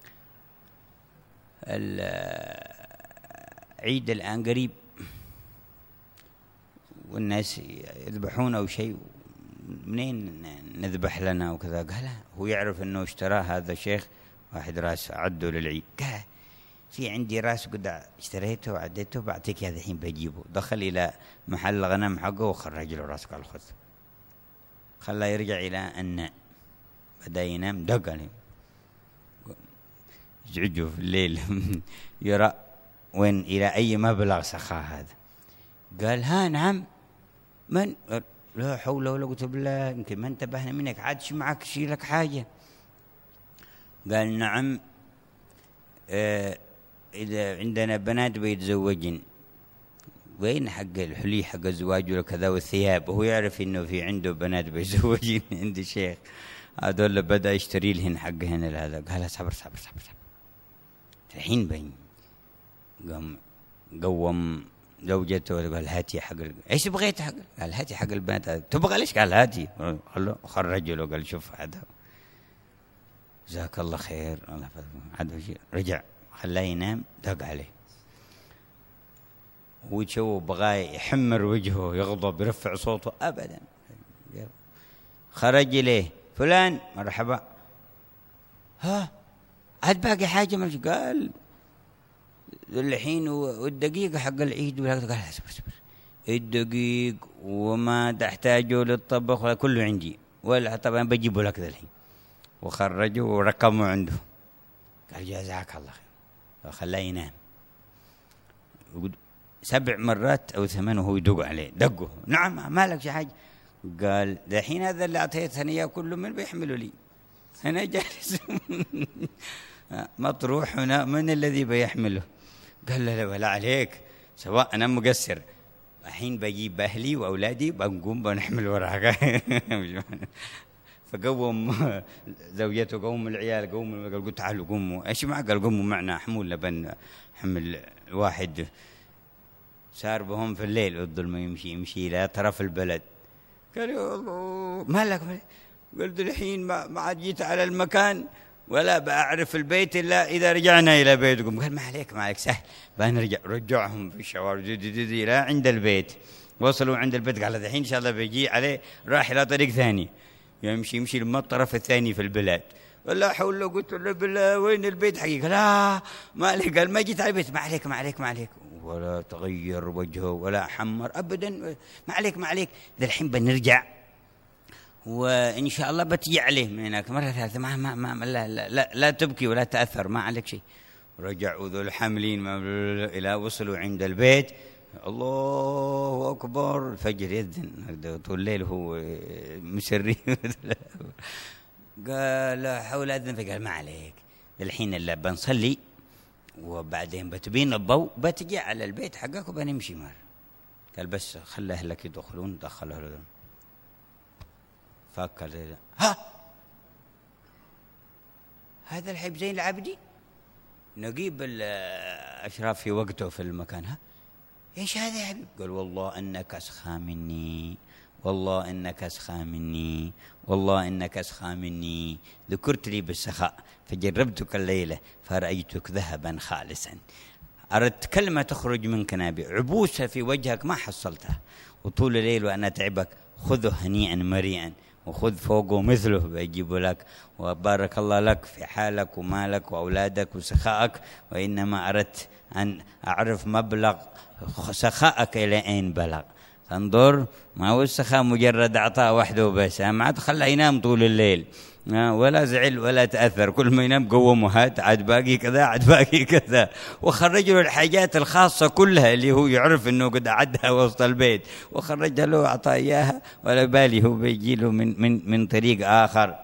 العيد الآن قريب والناس يذبحون أو شيء، منين نذبح لنا وكذا؟ قال هو يعرف أنه اشتراه هذا الشيخ واحد راس عده للعيد. قال في عندي راس قد اشتريته وعديته بعطيك هذا الحين بجيبه. دخل إلى محل الغنم حقه وخرج له راس، قال خذ. خلاه يرجع إلى أن بدأ ينام، دق عليه يزعجه في الليل يرى وين إلى أي مبلغ سخاء هذا. قال ها نعم من؟ لا حول ولا قوة بالله، يمكن ما انتبهنا منك، عاد شو معك شي لك حاجة؟ قال نعم، إذا عندنا بنات بيتزوجن، وين حق الحلي حق الزواج وكذا والثياب، وهو يعرف إنه في عنده بنات بيتزوجين عند الشيخ، هذول بدأ يشتري لهن حقهن هذا. قال صبر صبر صبر صبر، الحين بين قوم زوجته وقال هاتي حق ايش بغيت حق؟ قال هاتي حق البنات. تبغى ليش؟ قال هاتي. خلوه خرج له، قال شوف هذا جزاك الله خير. الله رجع خلاه ينام، دق عليه وجهه بغى يحمر وجهه يغضب يرفع صوته ابدا. خرج اليه فلان مرحبا، ها عاد باقي حاجه؟ مش قال الحين والدقيقة حق العيد ولا؟ قال اصبر اصبر، الدقيق وما تحتاجه للطبخ كله عندي، ولا طبعا بجيبه لك ذا الحين. وخرجه ورقمه عنده. قال جزاك الله خير. خلاه ينام 7 مرات أو 8 وهو يدق عليه. دقه نعم ما لك شي حاجة؟ قال الحين هذا اللي أعطيتني إياه كله من بيحمله لي؟ أنا جالس مطروح هنا، من الذي بيحمله؟ قال لا ولا عليك، سواء أنا مقصر، الحين بجيب أهلي وأولادي بنقوم بنحمل وراك. فقوم زوجته، قوم العيال، قوم. قال تعالوا قوموا. ايش معك؟ قال قوموا معنا حمول لبن حمل واحد. سار بهم في الليل الظلمة، يمشي إلى طرف البلد. قال يا الله ما لك؟ قلت الحين ما عاد جيت على المكان ولا بأعرف البيت إلا إذا رجعنا إلى بيتكم. قال ما عليك سهل، بنرجع. رجعهم في الشوارع إلى عند البيت. وصلوا عند البيت، قال الحين إن شاء الله بيجي عليه، راح إلى طريق ثاني، يمشي لما الطرف الثاني في البلاد. ولا حول ولا قوة إلا بالله، وين البيت حقيقة؟ لا ما عليك. قال ما جيت على البيت. ما عليك ولا تغير وجهه ولا حمر أبدا. ما عليك ذا الحين بنرجع وإن شاء الله بتجي عليه من هناك مرة ثالثة. لا تبكي ولا تأثر، ما عليك شيء. رجعوا ذو الحاملين إلى وصلوا عند البيت. الله أكبر، الفجر يذن طول الليل هو مسري. قال لا حول أذن. فقال ما عليك، الحين اللي بنصلي وبعدين بتبين الضوء بتجي على البيت حقك وبنمشي مار. قال بس خلي أهلك يدخلون. دخلوا له فكر ها هذا الحب زين العابدين نقيب الأشراف في وقته في المكان. ها ايش هذا يا حبيب؟ قال والله انك اسخى مني، والله انك اسخى مني، والله انك اسخى مني. ذكرت لي بالسخاء فجربتك الليله فرأيتك ذهبا خالصا. أردت كلمة تخرج منك نابع، عبوسة في وجهك ما حصلتها، وطول الليل وأنا تعبك. خذه هنيئا مريئا، وخذ فوقه مثله بيجيب لك، وبارك الله لك في حالك ومالك وأولادك وسخائك. وإنما أردت أن أعرف مبلغ سخائك إلى أين بلغ. تنظر ما هو السخاء مجرد أعطاء وحده بس، ما عاد خلى ينام طول الليل ولا زعل ولا تأثر. كل ما ينام قومه هات عاد باقي كذا عاد باقي كذا. وخرج له الحاجات الخاصة كلها اللي هو يعرف أنه قد عدها وسط البيت، وخرجها له أعطاه إياها ولا بالي هو بيجي له من طريق آخر.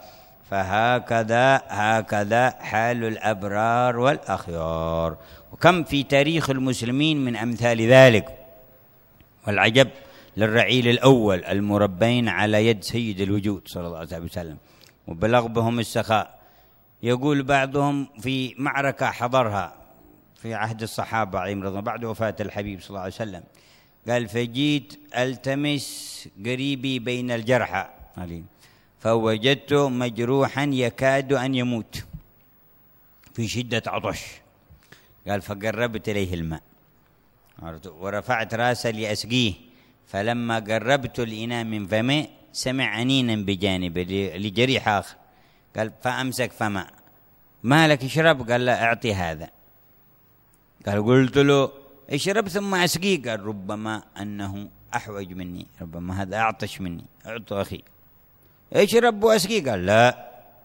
فهكذا حال الأبرار والأخيار. وكم في تاريخ المسلمين من أمثال ذلك. والعجب للرعيل الأول المربين على يد سيد الوجود صلى الله عليه وسلم، وبلغ بهم السخاء. يقول بعضهم في معركة حضرها في عهد الصحابة عليهم رضوان بعد وفاة الحبيب صلى الله عليه وسلم، قال فجيت التمس قريبي بين الجرحى فوجدته مجروحا يكاد ان يموت في شده عطش. قال فقربت اليه الماء ورفعت راسه لاسقيه، فلما قربت الاناء من فمه سمع انينا بجانبه لجريح اخر. قال فامسك فمه، ما لك اشرب؟ قال لا اعطي هذا. قال قلت له اشرب ثم اسقيه. قال ربما انه احوج مني، ربما هذا اعطش مني، اعطوا اخي اشرب واسقيه. قال لا.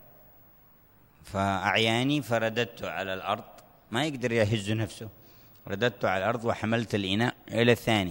فاعياني فرددته على الارض، ما يقدر يهز نفسه، رددته على الارض وحملت الاناء الى الثاني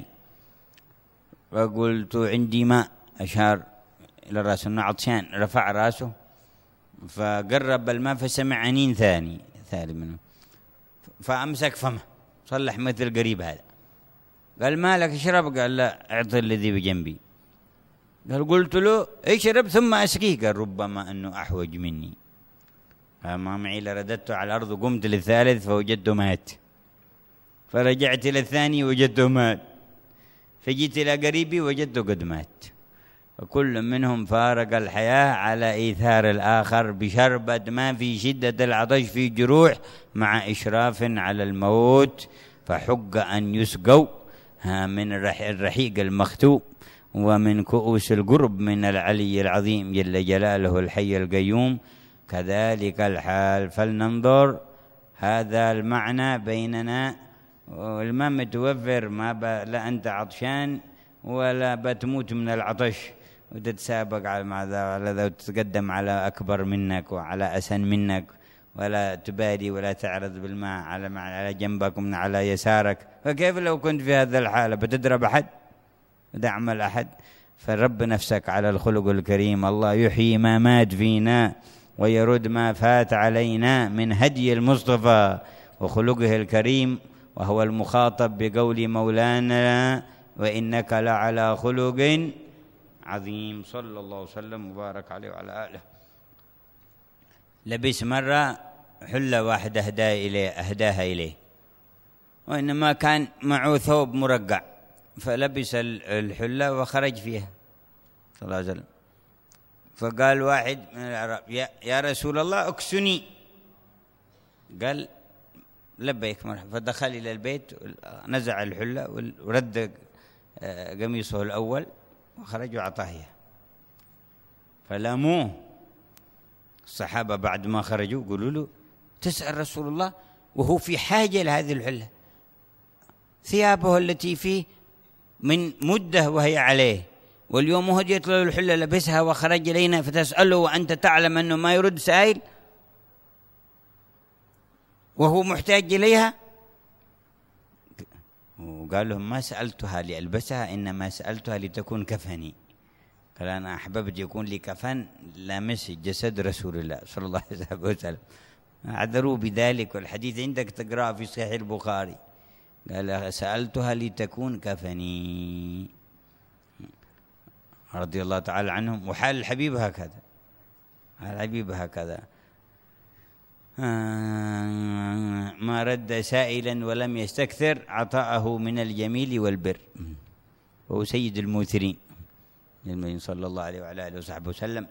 وقلت عندي ماء، اشار الى راسه انه عطشان، رفع راسه فقرب الماء فسمع انين ثاني منه، فامسك فمه، صلح مثل قريب هذا. قال ما لك اشرب؟ قال لا اعطي الذي بجنبي. قال قلت له اشرب ثم اسقيه. قال ربما انه احوج مني. فما معي لرددته على الارض وقمت للثالث فوجدته مات، فرجعت الى الثاني وجدته مات، فجيت الى قريبي وجدته قد مات. وكل منهم فارق الحياة على إيثار الآخر بشربة ماء في شدة العطش في جروح مع إشراف على الموت، فحق أن يسقوا من الرحيق المختوم ومن كؤوس القرب من العلي العظيم جل جلاله الحي القيوم. كذلك الحال، فلننظر هذا المعنى بيننا، والماء متوفر، لا أنت عطشان ولا بتموت من العطش وتتسابق على ذا وتتقدم على أكبر منك وعلى أسن منك، ولا تبادي ولا تعرض بالماء على جنبك ومن على يسارك. فكيف لو كنت في هذا الحالة؟ بتضرب أحد؟ تعمل أحد؟ فرب نفسك على الخلق الكريم. الله يحيي ما مات فينا ويرد ما فات علينا من هدي المصطفى وخلقه الكريم، وهو المخاطب بقول مولانا وإنك لعلى خلق عظيم صلى الله وسلم وبارك عليه وعلى آله. لبس مرة حلة واحدة أهداها إليه، وإنما كان معه ثوب مرقع، فلبس الحلة وخرج فيها صلى الله عليه وسلم. فقال واحد من العرب يا رسول الله اكسني. قال لبيك مرحبا. فدخل إلى البيت، نزع الحلة ورد قميصه الأول وخرج وأعطاه إياه. فلاموه الصحابة بعد ما خرجوا، قالوا له تسأل رسول الله وهو في حاجة لهذه الحلة، ثيابه التي فيه من مدة وهي عليه، واليوم هديت له الحلة لبسها وخرج إلينا فتسأله وأنت تعلم أنه ما يرد سائل وهو محتاج إليها. وقال لهم ما سألتها لألبسها، إنما سألتها لتكون كفني. قال أنا أحببت يكون لي كفن لامس جسد رسول الله صلى الله عليه وسلم. عذروا بذلك، والحديث عندك تقرأ في صحيح البخاري. قال سألتها لتكون كفني رضي الله تعالى عنهم. وحال الحبيب هكذا، حال الحبيب هكذا، ما رد سائلا ولم يستكثر عطاءه من الجميل والبر، وهو سيد الموثرين صلى الله عليه وعلى آله وصحبه وسلم.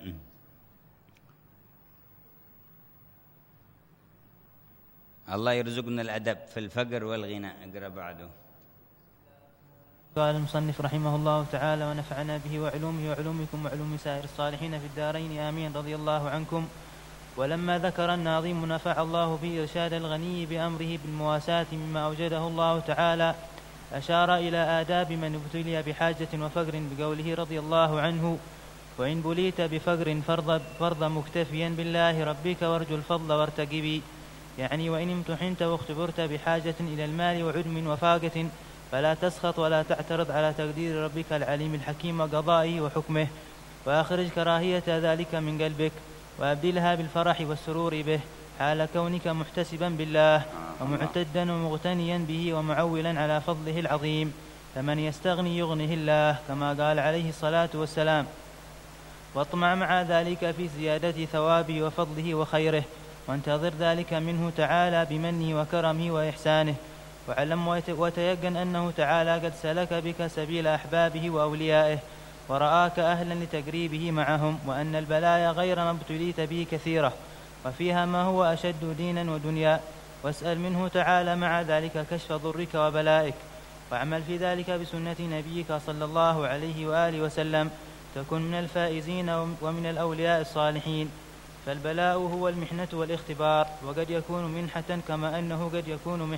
الله يرزقنا الأدب في الفقر والغنى. اقرأ بعده. قال المصنف رحمه الله تعالى ونفعنا به وعلومه وعلومكم وعلوم سائر الصالحين في الدارين آمين رضي الله عنكم. ولما ذكر الناظم نفع الله في إرشاد الغني بأمره بالمواساة مما أوجده الله تعالى، أشار إلى آداب من ابتلي بحاجة وفقر بقوله رضي الله عنه وإن بليت بفقر فرض مكتفيا بالله ربك وارجو الفضل وارتقبي، يعني وإن امتحنت واختبرت بحاجة إلى المال وعدم وفاقة فلا تسخط ولا تعترض على تقدير ربك العليم الحكيم وقضائه وحكمه، وأخرج كراهية ذلك من قلبك وأبدلها بالفرح والسرور به حال كونك محتسبا بالله ومعتدا ومغتنيا به ومعولا على فضله العظيم، فمن يستغني يغنه الله كما قال عليه الصلاة والسلام، واطمع مع ذلك في زيادة ثوابه وفضله وخيره، وانتظر ذلك منه تعالى بمنه وكرمه وإحسانه، واعلم وتيقن أنه تعالى قد سلك بك سبيل أحبابه وأوليائه ورآك أهلا لتقريبه معهم، وأن البلايا غير ما ابتليت به كثيرة وفيها ما هو أشد دينا ودنيا، واسأل منه تعالى مع ذلك كشف ضرك وبلائك، واعمل في ذلك بسنة نبيك صلى الله عليه وآله وسلم تكن من الفائزين ومن الأولياء الصالحين. فالبلاء هو المحنة والاختبار، وقد يكون منحة كما أنه قد يكون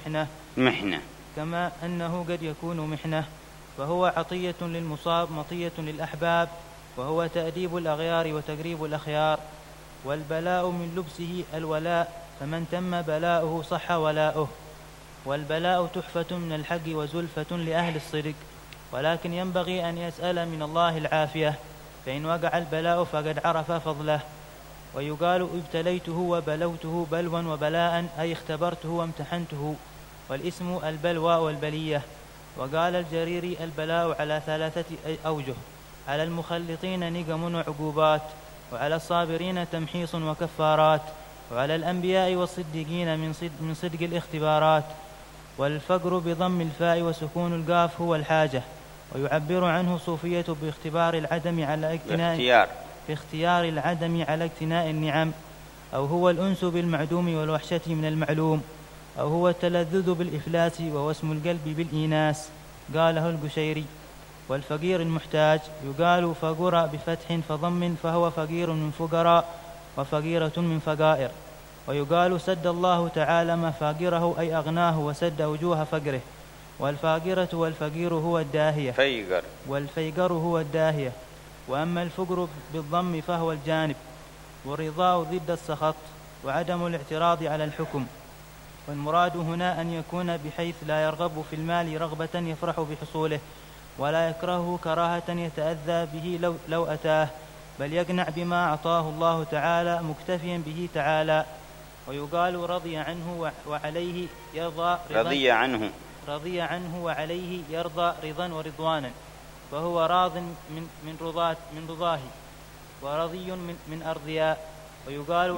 محنة، فهو عطية للمصاب مطية للأحباب، وهو تأديب الأغيار وتقريب الأخيار. والبلاء من لبسه الولاء، فمن تم بلاؤه صح ولاؤه. والبلاء تحفة من الحق وزلفة لأهل الصدق، ولكن ينبغي أن يسأل من الله العافية، فإن وقع البلاء فقد عرف فضله. ويقال ابتليته وبلوته بلوا وبلاء، أي اختبرته وامتحنته، والاسم البلوى والبلية. وقال الجريري البلاء على 3 أوجه: على المخلطين نقم وعقوبات، وعلى الصابرين تمحيص وكفارات، وعلى الأنبياء والصديقين من صدق الاختبارات. والفقر بضم الفاء وسكون القاف هو الحاجة، ويعبر عنه صوفية باختيار العدم على اقتناء النعم، أو هو الأنس بالمعدوم والوحشة من المعلوم، أو هو التلذذ بالإفلاس وهو اسم القلب بالإيناس، قاله القشيري. والفقير المحتاج يقال فقر بفتح فضم، فهو فقير من فقراء وفقيرة من فقائر. ويقال سد الله تعالى مفاقره، أي أغناه وسد وجوه فقره. والفاقرة والفقير هو الداهية، والفيقر هو الداهية. وأما الفقر بالضم فهو الجانب، والرضاء ضد السخط وعدم الاعتراض على الحكم. والمراد هنا أن يكون بحيث لا يرغب في المال رغبة يفرح بحصوله، ولا يكرهه كراهة يتأذى به لو أتاه، بل يقنع بما أعطاه الله تعالى مكتفيا به تعالى. ويقال رضي عنه وعليه يرضى رضا ورضوانا، فهو راض من رضاه، ورضي من أرضياء. ويقال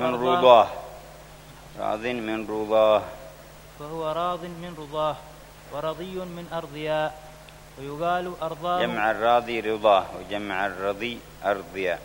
راض من رضاه، فهو راض من رضاه ورضي من أرضياء. ويقال أرضاه، جمع الراضي رضاه وجمع الرضي أرضياء.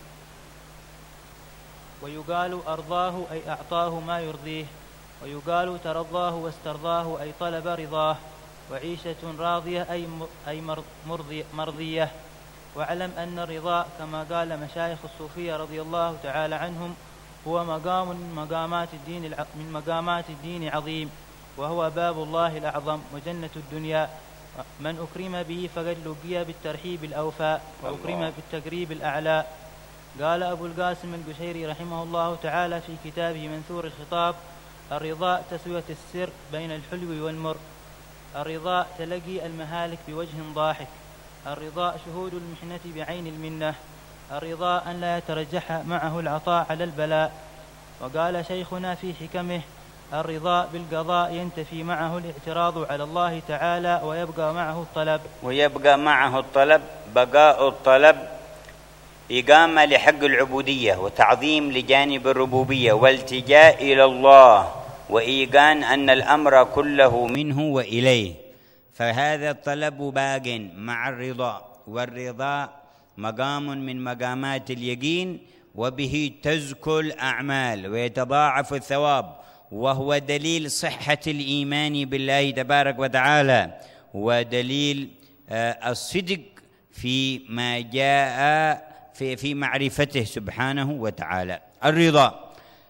ويقال أرضاه أي أعطاه ما يرضيه. ويقال ترضاه واسترضاه أي طلب رضاه. وعيشة راضية أي مرضية. واعلم أن الرضا كما قال مشايخ الصوفية رضي الله تعالى عنهم هو مقام من مقامات الدين عظيم، وهو باب الله الأعظم وجنة الدنيا. من أكرم به فقد لقي بالترحيب الأوفى، وأكرم بالتقريب الأعلى. قال أبو القاسم القشيري رحمه الله تعالى في كتابه منثور الخطاب: الرضا تسوية السر بين الحلو والمر. الرضا تلقي المهالك بوجه ضاحك. الرضا شهود المحنة بعين المنة. الرضا أن لا يترجح معه العطاء على البلاء. وقال شيخنا في حكمه: الرضا بالقضاء ينتفي معه الاعتراض على الله تعالى، ويبقى معه الطلب بقاء الطلب إقامة لحق العبودية، وتعظيم لجانب الربوبية، والتجاء إلى الله، وإيقان أن الأمر كله منه وإليه. فهذا الطلب باق مع الرضا، والرضا مقام من مقامات اليقين، وبه تزكو الأعمال ويتضاعف الثواب، وهو دليل صحة الإيمان بالله تبارك وتعالى، ودليل الصدق فيما جاء في معرفته سبحانه وتعالى. الرضا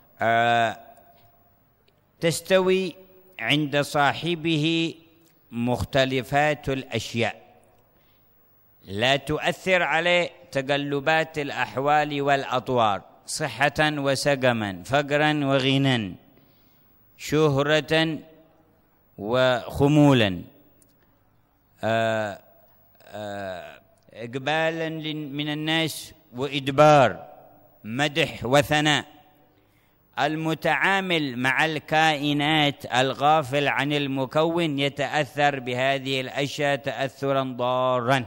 تستوي عند صاحبه مختلفات الأشياء، لا تؤثر عليه تقلبات الأحوال والأطوار، صحة وسقما، فقرا وغنى، شهرة وخمولا، إقبالا من الناس وإدبار، مدح وثناء. المتعامل مع الكائنات الغافل عن المكون يتأثر بهذه الأشياء تأثرا ضارا.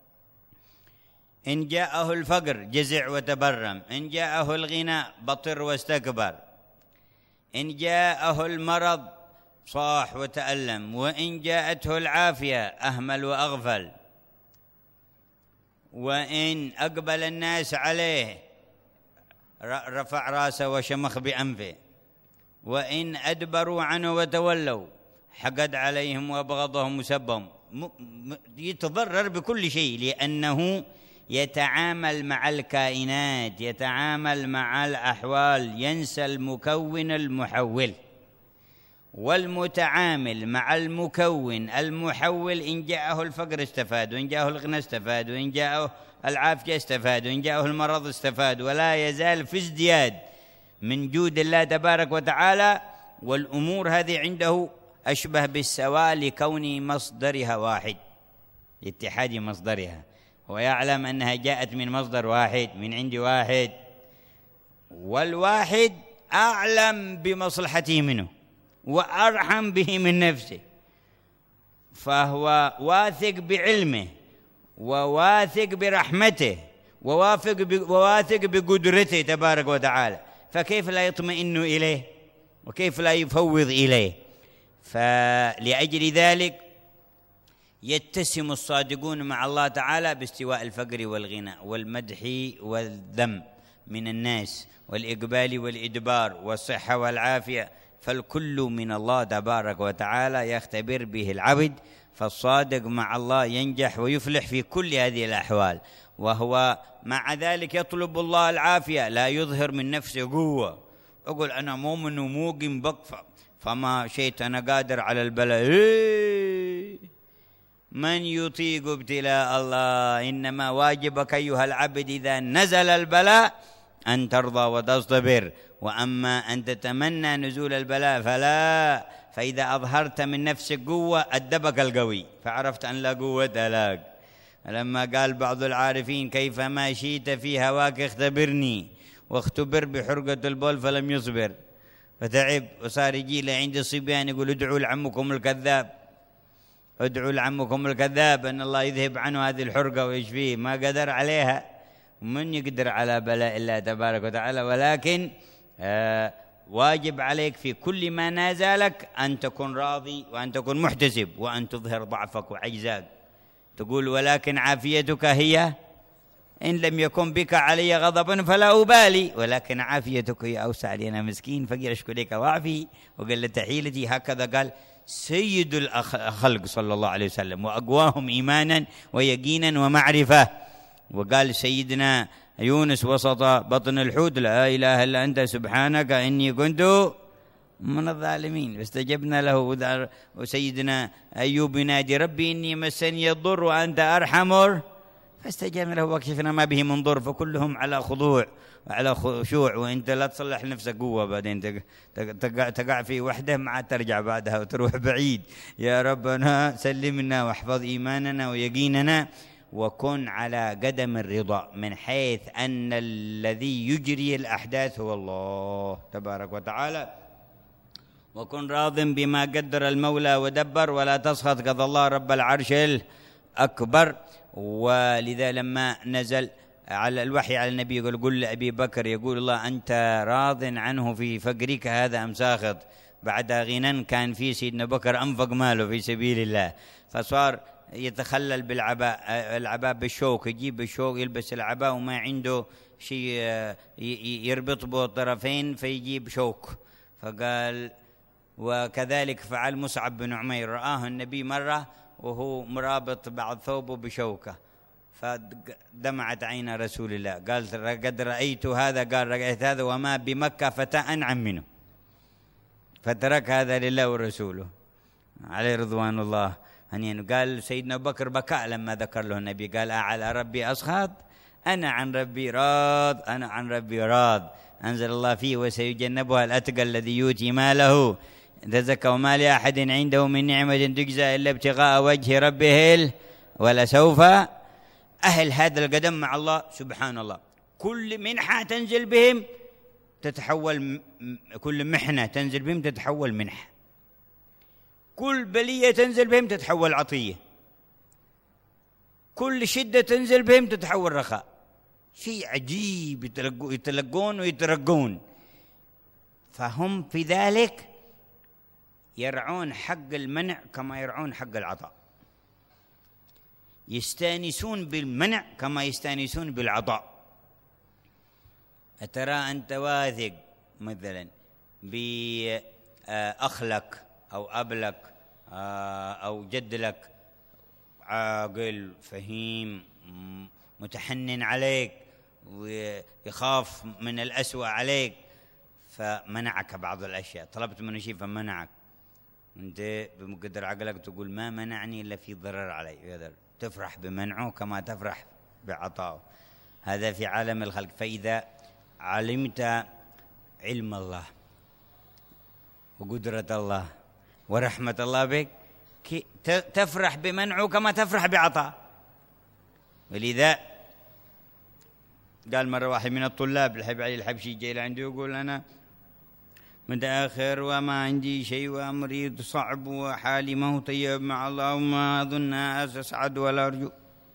إن جاءه الفقر جزع وتبرم، إن جاءه الغنى بطر واستكبر، إن جاءه المرض صاح وتألم، وإن جاءته العافية أهمل وأغفل، وإن أقبل الناس عليه رفع راسه وشمخ بأنفه، وإن أدبروا عنه وتولوا حقد عليهم وأبغضهم وسبهم. يتضرر بكل شيء، لأنه يتعامل مع الكائنات، يتعامل مع الأحوال، ينسى المكون المحول. والمتعامل مع المكون المحول إن جاءه الفقر استفاد، وإن جاءه الغنى استفاد، وإن جاءه العافية استفاد، وإن جاءه المرض استفاد، ولا يزال في ازدياد من جود الله تبارك وتعالى. والأمور هذه عنده أشبه بالسواء لكون مصدرها واحد، لاتحاد مصدرها، ويعلم أنها جاءت من مصدر واحد، من عند واحد، والواحد أعلم بمصلحته منه وأرحم به من نفسه، فهو واثق بعلمه وواثق برحمته وواثق بقدرته تبارك وتعالى، فكيف لا يطمئن إليه وكيف لا يفوض إليه؟ فلأجل ذلك يتسم الصادقون مع الله تعالى باستواء الفقر والغنى والمدح والذم من الناس والإقبال والإدبار والصحة والعافية، فالكل من الله تبارك وتعالى يختبر به العبد. فالصادق مع الله ينجح ويفلح في كل هذه الأحوال، وهو مع ذلك يطلب الله العافية، لا يظهر من نفسه قوة، أقول أنا مؤمن وموقن بقفة فما شيت أنا قادر على البلاء. من يطيق ابتلاء الله؟ إنما واجبك أيها العبد إذا نزل البلاء أن ترضى وتصطبر، وأما أن تتمنى نزول البلاء فلا. فإذا أظهرت من نفسك قوة أدبك القوي، فعرفت أن لا قوة لك. لما قال بعض العارفين كيفما شئت في هواك اختبرني، واختبر بحرقة البول فلم يصبر، فتعب وصار يجي له عند الصبيان يقول ادعوا لعمكم الكذاب، ادعوا لعمكم الكذاب أن الله يذهب عنه هذه الحرقة ويشفيه، ما قدر عليها. من يقدر على بلاء الله تبارك وتعالى؟ ولكن واجب عليك في كل ما نازلك أن تكون راضي وأن تكون محتسب وأن تظهر ضعفك وعجزك، تقول ولكن عافيتك هي، إن لم يكن بك علي غضب فلا أبالي، ولكن عافيتك هي أوسع لي، أنا مسكين فقير أشكو لك وأعفي وقلت حيلتي. هكذا قال سيد الخلق صلى الله عليه وسلم، وأقواهم إيمانا ويقينا ومعرفة. وقال سيدنا يونس وسط بطن الحوت لا إله إلا أنت سبحانك إني كنت من الظالمين، فاستجبنا له. وسيدنا أيوب ينادي ربي إني مسني الضر وأنت أرحم، فاستجبنا له وكشفنا ما به من ضر. فكلهم على خضوع وعلى خشوع، وانت لا تصلح نفسك قوة بعدين تقع في وحدة ما ترجع بعدها وتروح بعيد. يا ربنا سلمنا واحفظ إيماننا ويقيننا، وكن على قدم الرضا من حيث أن الذي يجري الأحداث هو الله تبارك وتعالى، وكن راض بما قدر المولى ودبر، ولا تسخط قضى الله رب العرش الأكبر. ولذا لما نزل على الوحي على النبي يقول قل لأبي بكر يقول الله أنت راض عنه في فقرك هذا أم ساخط؟ بعد غنى كان في سيدنا بكر أنفق ماله في سبيل الله، فصار يتخلل بالعباء، العباء بالشوك، يجيب الشوك يلبس العباء وما عنده شيء يربط به الطرفين فيجيب شوك. فقال وكذلك فعل مصعب بن عمير، رآه النبي مرة وهو مرابط بعض ثوبه بشوكة، فدمعت عين رسول الله، قال قد رأيت هذا، قال رأيت هذا وما بمكة فتى أنعم منه، فترك هذا لله ورسوله عليه رضوان الله. يعني قال سيدنا أبو بكر بكى لما ذكر له النبي، قال أعلى ربي أسخط؟ أنا عن ربي راض، أنا عن ربي راض. أنزل الله فيه وسيجنبها الأتقى الذي يؤتي ماله تزكى وما لأحد عنده من نعمة تجزى إلا ابتغاء وجه ربه ولسوف. أهل هذا القدم مع الله سبحان الله، كل منحة تنزل بهم تتحول، كل محنة تنزل بهم تتحول منحة، كل بلية تنزل بهم تتحول عطية، كل شدة تنزل بهم تتحول رخاء. شيء عجيب، يتلقون ويترقون، فهم في ذلك يرعون حق المنع كما يرعون حق العطاء، يستانسون بالمنع كما يستانسون بالعطاء. أترى أنت واثق مثلا بأخلك أو أبلك أو جدلك، عاقل فهيم متحنن عليك ويخاف من الأسوأ عليك، فمنعك بعض الأشياء، طلبت منه شيء فمنعك، أنت بمقدر عقلك تقول ما منعني إلا في ضرر علي، تفرح بمنعه كما تفرح بعطائه. هذا في عالم الخلق. فإذا علمت علم الله وقدرة الله ورحمة الله بك تفرح بمنعه كما تفرح بعطاء. ولذا قال مرة واحد من الطلاب الحبيب علي الحبشي جاي لعندي يقول أنا متأخر وما عندي شيء وأمري صعب وحالي ما هو طيب مع الله وما أظن أسعد ولا أرجو،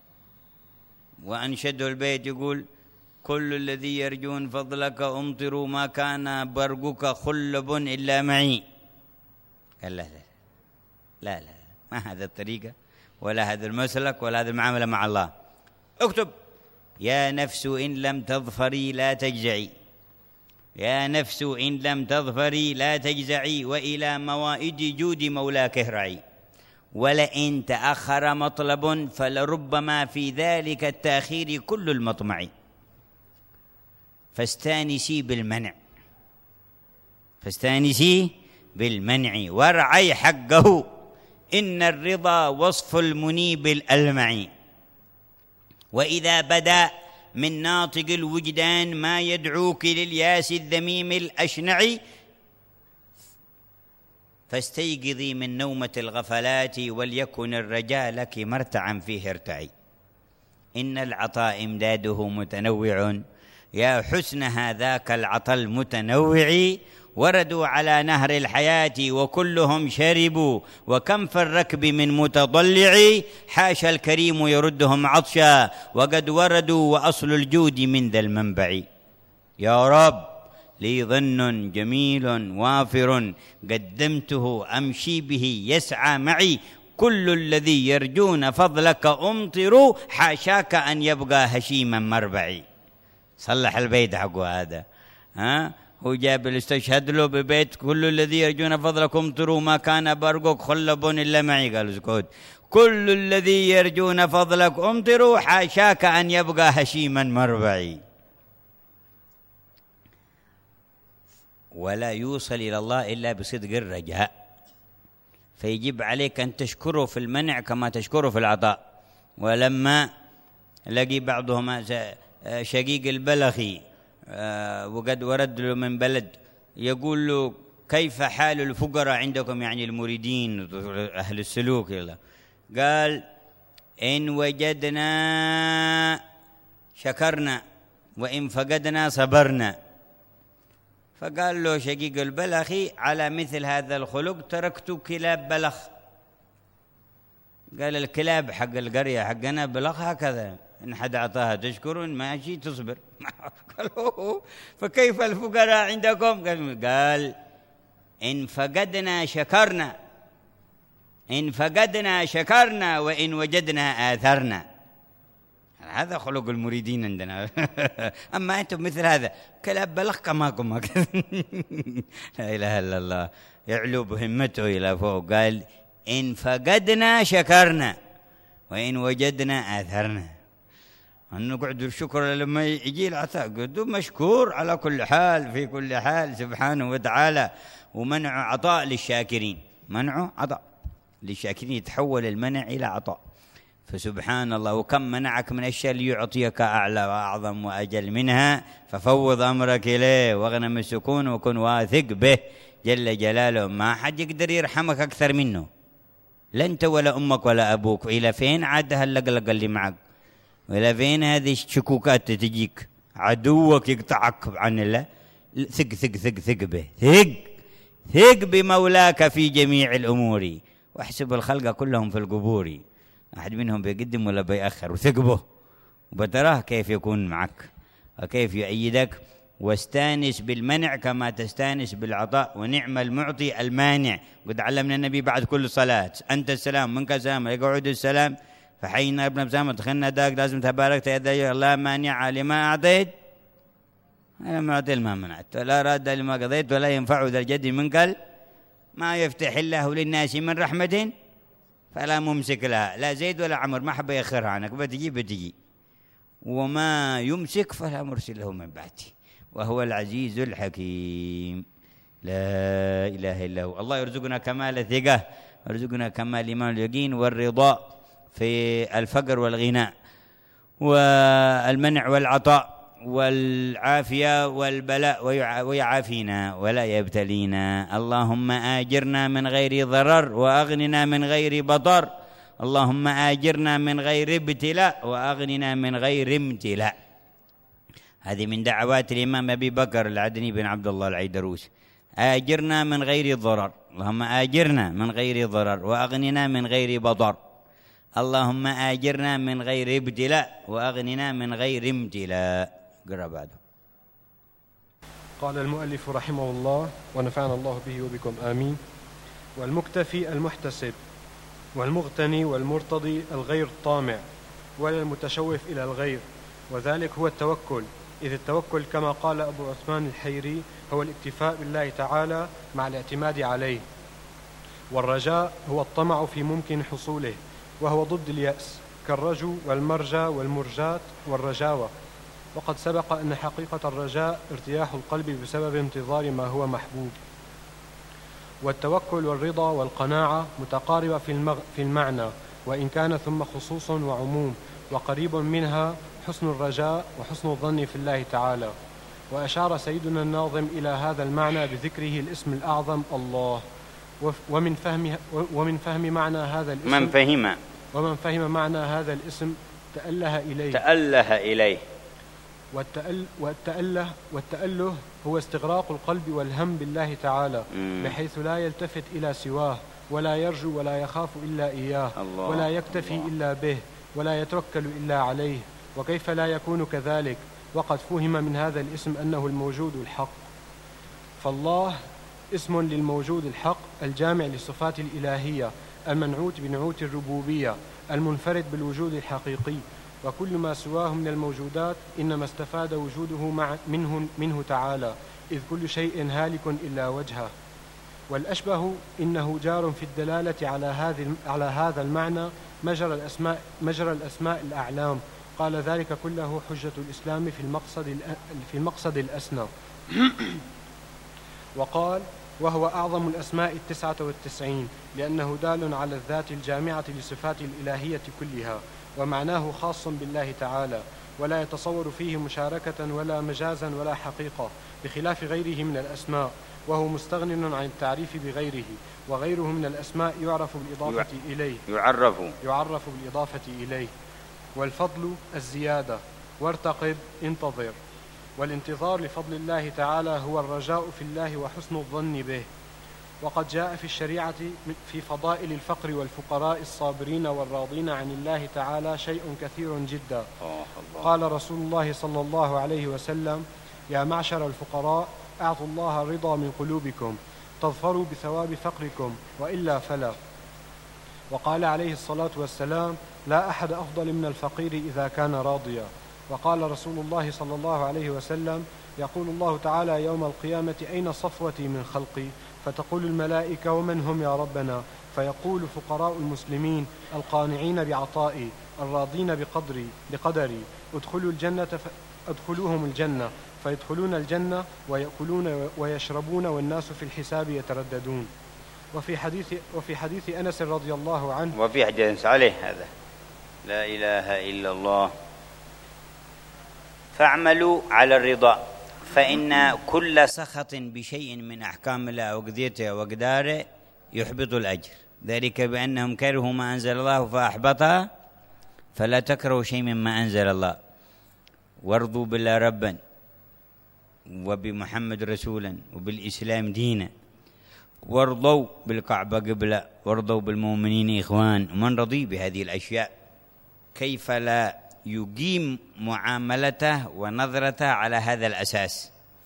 وأنشده البيت يقول كل الذي يرجون فضلك أمطروا ما كان برقك خلب إلا معي. قال لا لا لا لا، ما هذا الطريقة ولا هذا المسلك ولا هذا المعاملة مع الله. اكتب يا نفس إن لم تظفري لا تجزعي، يا نفس إن لم تظفري لا تجزعي، وإلى موائد جود مولاك اهرعي، ولئن تأخر مطلب فلربما في ذلك التأخير كل المطمع. فاستانسي بالمنع، فاستانسي بالمنع وارعي حقه، إن الرضا وصف المنيب الألمع. وإذا بدا من ناطق الوجدان ما يدعوك للياس الذميم الأشنع، فاستيقظي من نومة الغفلات وليكن الرجاء لك مرتعا فيه ارتعي. إن العطاء إمداده متنوع يا حسن هذاك العطاء المتنوع، وردوا على نهر الحياة وكلهم شربوا، وكم في الركب من متضلع حاشا الكريم يردهم عطشا، وقد وردوا وأصل الجود من ذا المنبع. يا رب لي ظن جميل وافر قدمته أمشي به يسعى معي، كل الذي يرجون فضلك أمطروا حاشاك أن يبقى هشيما مربعي. صلح البيت حقه هذا، هو جاب الاستشهد له ببيت كل الذي يرجون فضلك امطروا ما كان برقك خلب إلا معي. قال اسكت، كل الذي يرجون فضلك امطروا حاشاك أن يبقى هشيما مربعي. ولا يوصل إلى الله إلا بصدق الرجاء، فيجب عليك أن تشكره في المنع كما تشكره في العطاء. ولما لقي بعضهم شقيق البلخي وقد ورد له من بلد يقول له كيف حال الفقراء عندكم، يعني المريدين أهل السلوك؟ قال إن وجدنا شكرنا وإن فقدنا صبرنا. فقال له شقيق البلخي على مثل هذا الخلق تركت كلاب بلخ. قال الكلاب حق القرية حقنا بلخ هكذا، إن حد أعطاها تشكر، إن ماشي تصبر. قالوا فكيف الفقراء عندكم؟ قال إن فقدنا شكرنا، إن فقدنا شكرنا وإن وجدنا آثرنا. هذا خلق المريدين عندنا. أما أنتم مثل هذا كلاب بلخ كماكم. لا إله إلا الله، يعلو بهمته إلى فوق. قال إن فقدنا شكرنا وإن وجدنا آثرنا. نقعد الشكر لما يجي العطاء، قدوا مشكور على كل حال في كل حال سبحانه وتعالى. ومنع عطاء للشاكرين، منع عطاء للشاكرين، يتحول المنع إلى عطاء. فسبحان الله، وكم منعك من أشياء ليعطيك أعلى وأعظم وأجل منها، ففوض أمرك إليه واغنم السكون وكن واثق به جل جلاله. ما حد يقدر يرحمك أكثر منه، لا أنت ولا أمك ولا أبوك. إلى فين عاد هاللقلقة اللي معك؟ وإلى فين هذه الشكوكات تجيك؟ عدوك يقطعك عن الله. ثق ثق ثق ثق به، ثق ثق بمولاك في جميع الأمور، واحسب الخلق كلهم في القبور، أحد منهم بيقدم ولا بيأخر، وثق به وبتراه كيف يكون معك وكيف يؤيدك واستانس بالمنع كما تستانس بالعطاء، ونعم المعطي المانع. قد علمنا النبي بعد كل صلاة: أنت السلام منك السلام يقعد السلام، فحينا ابن بسامة دخلنا داك لازم تباركت يا لا مانع لما أعطيت أنا معطي لما منعت، ولا راد لما قضيت، ولا ينفع ذا الجد منك ما يفتح الله للناس من رحمة فلا ممسك لها، لا زيد ولا عمر ما حب يأخرها عنك، بتجي وما يمسك فلا مرسل له من بعده، وهو العزيز الحكيم. لا إله إلا هو. الله يرزقنا كمال الثقة، ويرزقنا كمال الإيمان واليقين والرضا في الفقر والغنى والمنع والعطاء والعافية والبلاء، ويعافينا ولا يبتلينا. اللهم آجرنا من غير ضرر وأغننا من غير بطر، اللهم آجرنا من غير ابتلاء وأغننا من غير امتلاء. هذه من دعوات الإمام أبي بكر العدني بن عبد الله العيدروس: آجرنا من غير ضرر، اللهم آجرنا من غير ضرر وأغننا من غير بطر، اللهم آجرنا من غير ابتلاء وأغننا من غير امتلاء. قرأ بعده. قال المؤلف رحمه الله ونفعنا الله به وبكم آمين: والمكتفي المحتسب، والمغتني والمرتضي الغير الطامع ولا المتشوف إلى الغير، وذلك هو التوكل، إذ التوكل كما قال أبو عثمان الحيري هو الاكتفاء بالله تعالى مع الاعتماد عليه. والرجاء هو الطمع في ممكن حصوله، وهو ضد اليأس، كالرجو والمرجى والمرجات والرجاوة. وقد سبق أن حقيقة الرجاء ارتياح القلب بسبب انتظار ما هو محبوب. والتوكل والرضا والقناعة متقاربة في المعنى، وإن كان ثم خصوص وعموم، وقريب منها حسن الرجاء وحسن الظن في الله تعالى. وأشار سيدنا الناظم إلى هذا المعنى بذكره الاسم الأعظم الله. ومن فهم معنى هذا الاسم ومن فهم معنى هذا الاسم تأله إليه. والتأله هو استغراق القلب والهم بالله تعالى، بحيث لا يلتفت إلى سواه، ولا يرجو ولا يخاف إلا إياه، ولا يكتفي إلا به، ولا يتوكل إلا عليه. وكيف لا يكون كذلك وقد فهم من هذا الاسم أنه الموجود الحق؟ فالله اسم للموجود الحق الجامع للصفات الإلهية، المنعوت بنعوت الربوبية، المنفرد بالوجود الحقيقي. وكل ما سواه من الموجودات إنما استفاد وجوده منه تعالى، إذ كل شيء هالك إلا وجهه. والأشبه إنه جار في الدلالة على هذا المعنى مجرى الأسماء الأعلام. قال ذلك كله حجة الإسلام في المقصد الأسنى. وقال: وهو أعظم الأسماء 99، لأنه دال على الذات الجامعة لصفات الإلهية كلها، ومعناه خاص بالله تعالى، ولا يتصور فيه مشاركة ولا مجازا ولا حقيقة، بخلاف غيره من الأسماء، وهو مستغن عن التعريف بغيره. وغيره من الأسماء يعرف بالإضافة إليه. والفضل الزيادة، وارتقب انتظر. والانتظار لفضل الله تعالى هو الرجاء في الله وحسن الظن به. وقد جاء في الشريعة في فضائل الفقر والفقراء الصابرين والراضين عن الله تعالى شيء كثير جدا. قال رسول الله صلى الله عليه وسلم: يا معشر الفقراء أعطوا الله الرضا من قلوبكم تظفروا بثواب فقركم، وإلا فلا. وقال عليه الصلاة والسلام: لا أحد أفضل من الفقير إذا كان راضيا. وقال رسول الله صلى الله عليه وسلم: يقول الله تعالى يوم القيامة: أين صفوتي من خلقي؟ فتقول الملائكة: ومن هم يا ربنا؟ فيقول: فقراء المسلمين القانعين بعطائي الراضين بقدري ادخلوهم الجنة. فيدخلون الجنة ويأكلون ويشربون والناس في الحساب يترددون. وفي حديث أنس رضي الله عنه، وفي حديث عليه هذا: لا إله إلا الله. فاعملوا على الرضا، فإن كل سخط بشيء من أحكام الله وقضيته وقداره يحبط الأجر، ذلك بأنهم كرهوا ما أنزل الله فأحبطها، فلا تكرهوا شيء مما أنزل الله، وارضوا بالله ربا وبمحمد رسولا وبالإسلام دينا، وارضوا بالكعبة قبلة، وارضوا بالمؤمنين إخوان. ومن رضي بهذه الأشياء كيف لا يقيم معاملته ونظرته على هذا الأساس؟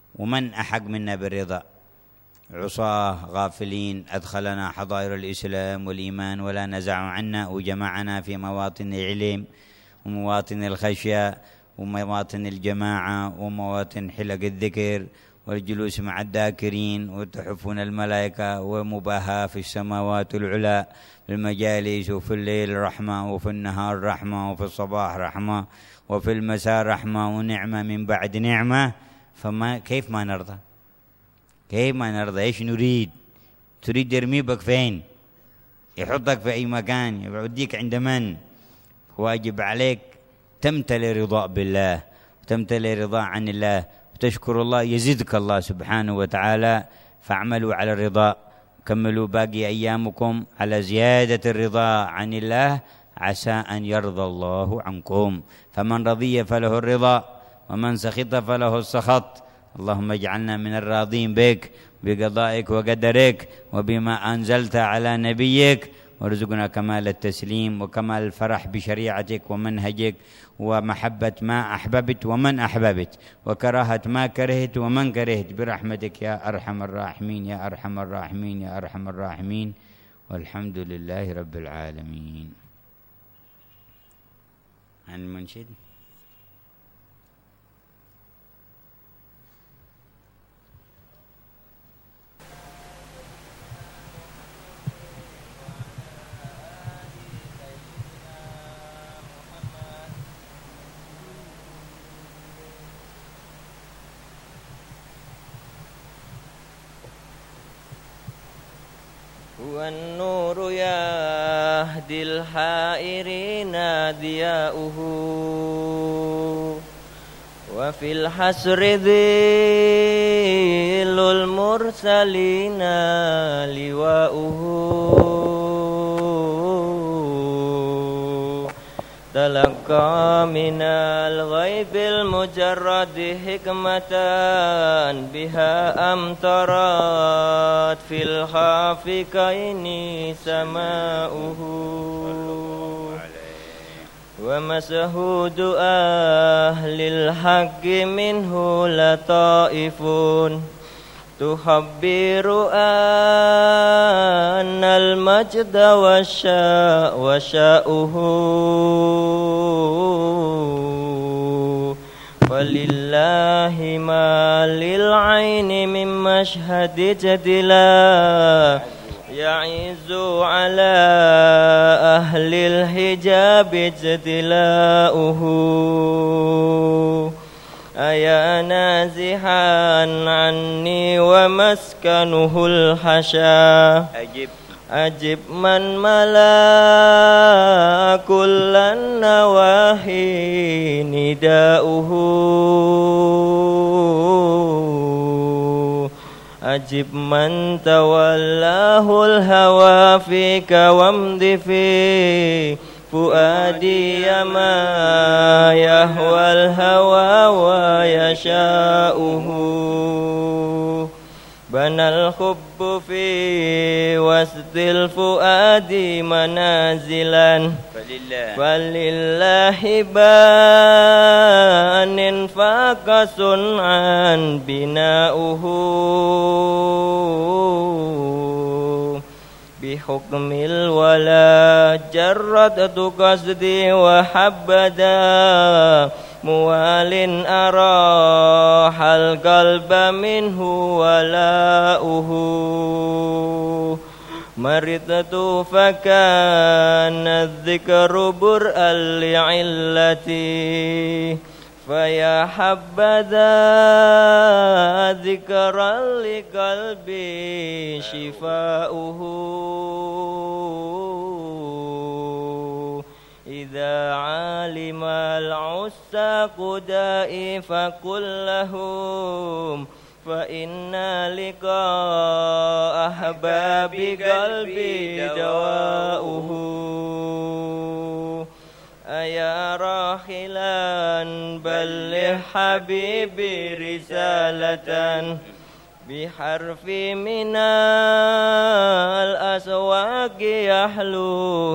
ومن أحق منا بالرضا؟ عصاه غافلين أدخلنا حظائر الإسلام والإيمان ولا نزع عنا، وجمعنا في مواطن العلم ومواطن الخشية ومواطن الجماعة ومواطن حلق الذكر والجلوس مع الذاكرين وتحفنا الملائكة ومباهاة في السماوات العلى في المجالس، وفي الليل رحمة وفي النهار رحمة وفي الصباح رحمة وفي المساء رحمة ونعمة من بعد نعمة. فما كيف ما نرضى؟ كيف ما نرضى؟ ايش نريد؟ تريد يرمي بك فين؟ يحطك في أي مكان، يوديك عند من؟ واجب عليك تمتلئ رضاء بالله وتمتلئ رضاء عن الله وتشكر الله، يزيدك الله سبحانه وتعالى. فاعملوا على الرضا، كملوا باقي أيامكم على زيادة الرضا عن الله، عسى أن يرضى الله عنكم. فمن رضي فله الرضا ومن سخط فله السخط. اللهم اجعلنا من الراضين بك بقضائك وقدرك وبما أنزلت على نبيك، وارزقنا كمال التسليم وكمال الفرح بشريعتك ومنهجك، ومحبة ما أحببت ومن أحببت، وكراهة ما كرهت ومن كرهت، برحمتك يا أرحم الراحمين يا أرحم الراحمين يا أرحم الراحمين. والحمد لله رب العالمين. عن المنشد. والنور يهدي الحائرين ضياؤه، وفي الحسر ذل المرسلين لواؤه. تلقى من الغيب المجرد حكمة بها أمطرت في الخافقين سماؤه، ومشهود أهل الحق منه لطائف تخبر أن المجد وشاؤه. ولله ما للعين من مشهد جدلا يعز على أهل الحجاب جدلاؤه. أيا نازحا عني ومسكنه الحشا، أجب من ملا كل النواحي نداؤه. أجب من تولاه الهوى فيك وامض في فؤادي ما يهوى الهوى ويشاؤه. بنى الحب في وسط الفؤاد منازلا، فلله بان فاق صنعا بناؤه. بحكم الولا جردت قصدي وحبدا موال أراح القلب منه ولاؤه. مرضت فكان الذكر برءا لعلتي، فيا حبذا ذكرا لقلبي شفاؤه. إذا علم العساق دائي فقل لهم فإن لقاء أحباب قلبي دواؤه. أيا راحلا بلغ حبيبي رسالة بحرف من الأسواق يحلو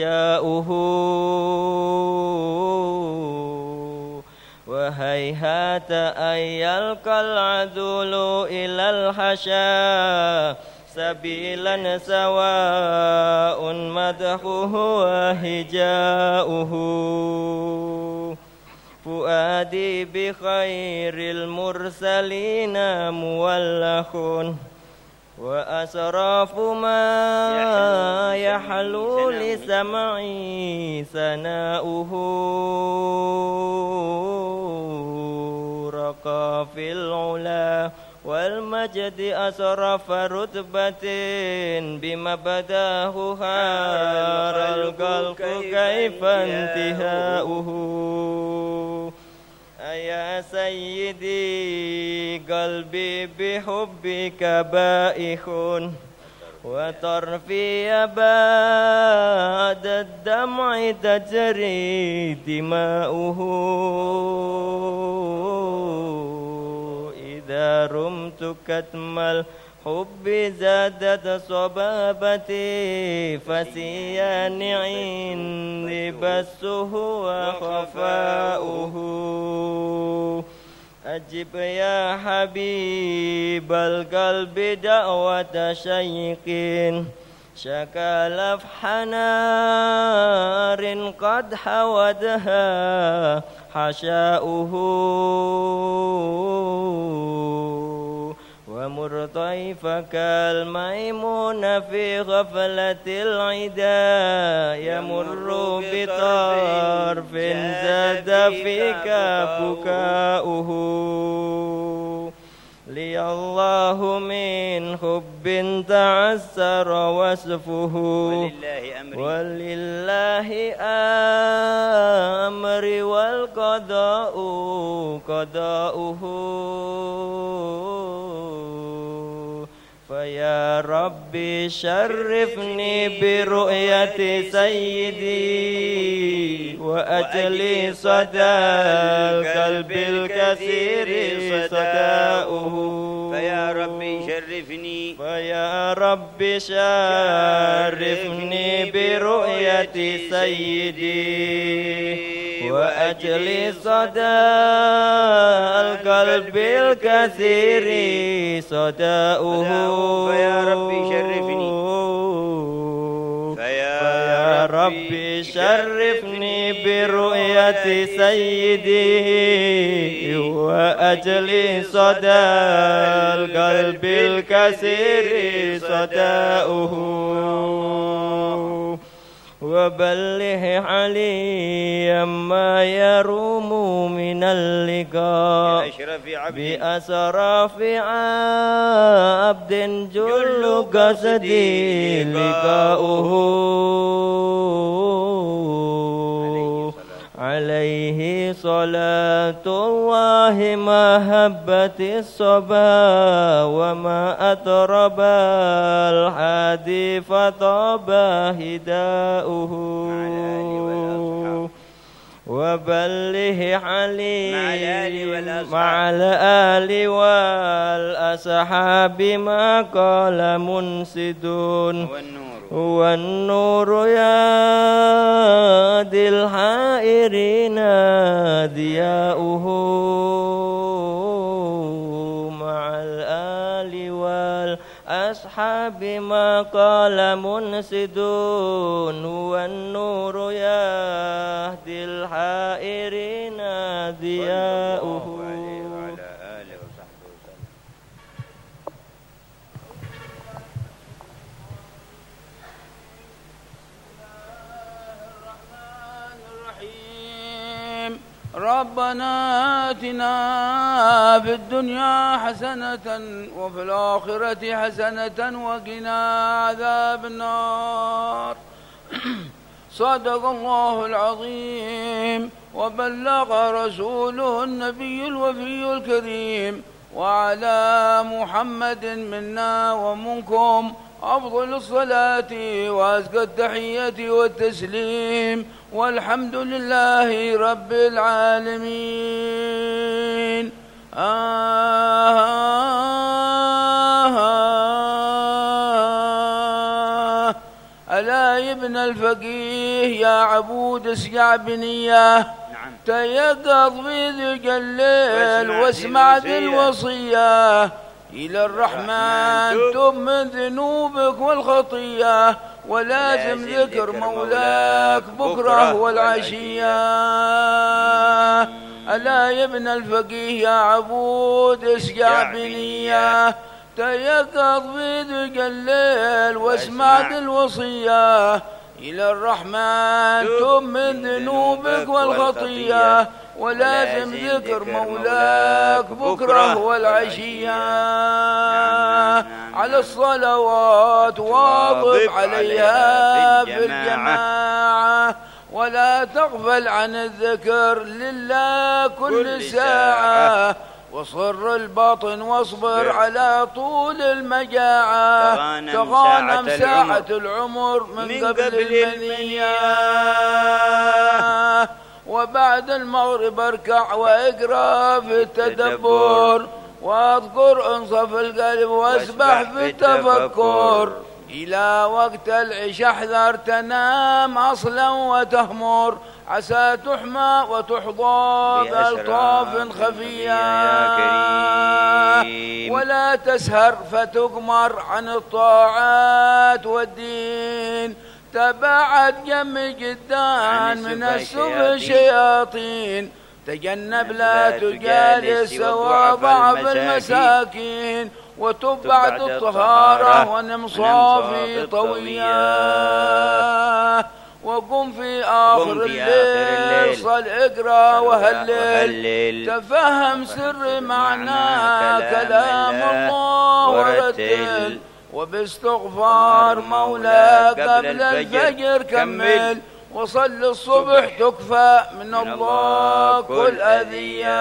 هجاؤه. وهيهات مخافة أن يلقى العدول إلى الحشا سبيلا سواء مدحه وهجاؤه فؤادي بخير المرسلين مولخ وأسراف ما يحلو لسمعي ثناؤه رقى في العلا والمجد أسرف رتبة بما بداه هار القلب كيف انتهاؤه يا سيدي قلبي بحبك بائخ وطرفي بعد الدمع تجري دماؤه إذا رمت كتم الحب زادت صبابتي فسيان عندي بسه وخفاؤه أجب يا حبيب القلب دعوة شيق شكا لفح نار قد حودها حشاؤه ومر ضيفك الميمون في غفلة العدا يمر بطرف زاد فيك بكاؤه لي الله من حب تعسر وصفه ولله أمري والقضاء قضاؤه فيا ربي شرفني برؤية سيدي وأجلي صدى القلب الكثير صداؤه فيا ربي شرفني فيا ربي شرفني برؤية سيدي وأجلي صدى القلب الكثير صداؤه فيا ربي شرفني فيا ربي شرفني برؤية سيدي وأجلي صدى القلب الكثير صداؤه وبلغ علي ما يروم من اللقاء بأسراف عبد جل قصدي لقاؤه عليه صلاة الله محبة الصبا وما أطرب الحادي فطاب هداؤه وبلغ علي مع الآل والأصحاب ما قال منسدون والنور يهدي الحائرين ضياؤه مع الآل والأصحاب ما قال منسدون والنور يهدي الحائرين ضياؤه ربنا آتنا في الدنيا حسنة وفي الآخرة حسنة وقنا عذاب النار صدق الله العظيم وبلغ رسوله النبي الوفي الكريم وعلى محمد منا ومنكم أفضل الصلاة وأزكى التحية والتسليم والحمد لله رب العالمين. ألا يا ابن الفقيه يا عبود اسقع بنياه تيقظ في ذق الليل واسمع ذي الوصية إلى الرحمن تب من ذنوبك والخطية ولازم ذكر مولاك بكرة والعشية. ألا يا ابن الفقيه يا عبود اسقع بنية تيقظ في ذق الليل واسمع ذي الوصية إلى الرحمن تب من ذنوبك والخطية ولازم ذكر مولاك بكرة والعشية. على الصلوات واظب عليها في الجماعة ولا تغفل عن الذكر لله كل ساعة وصر الباطن واصبر على طول المجاعة تغانم ساعة العمر من قبل المنية. وبعد المغرب اركع واقرأ في التدبر واذكر انصف القلب واسبح في التفكر إلى وقت العشاء احذر تنام أصلا وتهمر عسى تحمى وتحظى بألطاف خفية ولا تسهر فتقمر عن الطاعات والدين تبعد جم جدان من السبل الشياطين تجنب لا تجالس وضعف المساكين وتب بعد الطهارة ونم صافي طوية وقم في آخر الليل صل اقرأ وهلل تفهم سر معنى كلام الله ورتل وباستغفار مولاك قبل الفجر كمل وصل الصبح تكفى من الله كل أذية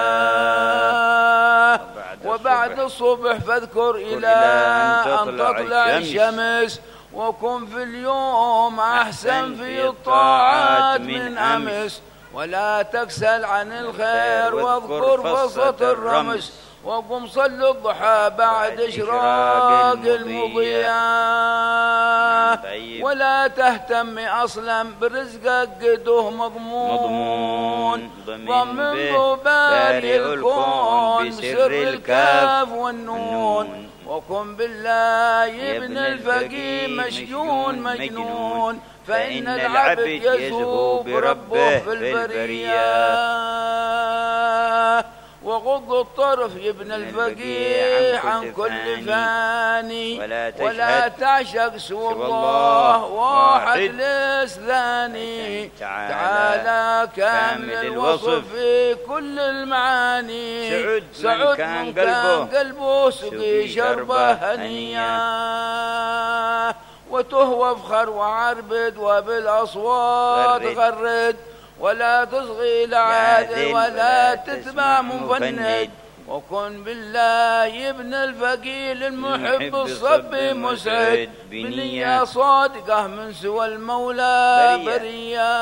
وبعد الصبح فاذكر إلى أن تطلع الشمس وكن في اليوم أحسن في الطاعات من أمس ولا تكسل عن الخير واذكر فرصة الرمس وقم صل الضحى بعد إشراق المضياء ولا تهتم أصلا برزقك قده مضمون ضمن بارئ الكون بسر الكاف والنون وكن بالله ابن الفقيه مشجون مجنون فإن العبد يزهو بربه في البرية وغض الطرف يا ابن الفقيه عن كل فاني ولا تعشق سوى الله واحد ليس ثاني تعالى كامل الوصف في كل المعاني سعد من كان قلبه سقي شربه هنية وتهوى افخر وعربد وبالأصوات غرد ولا تصغي لعادل ولا تتبع مفند وكن بالله ابن الفقيل المحب الصب مسعد بنية صادقة من سوى المولى برية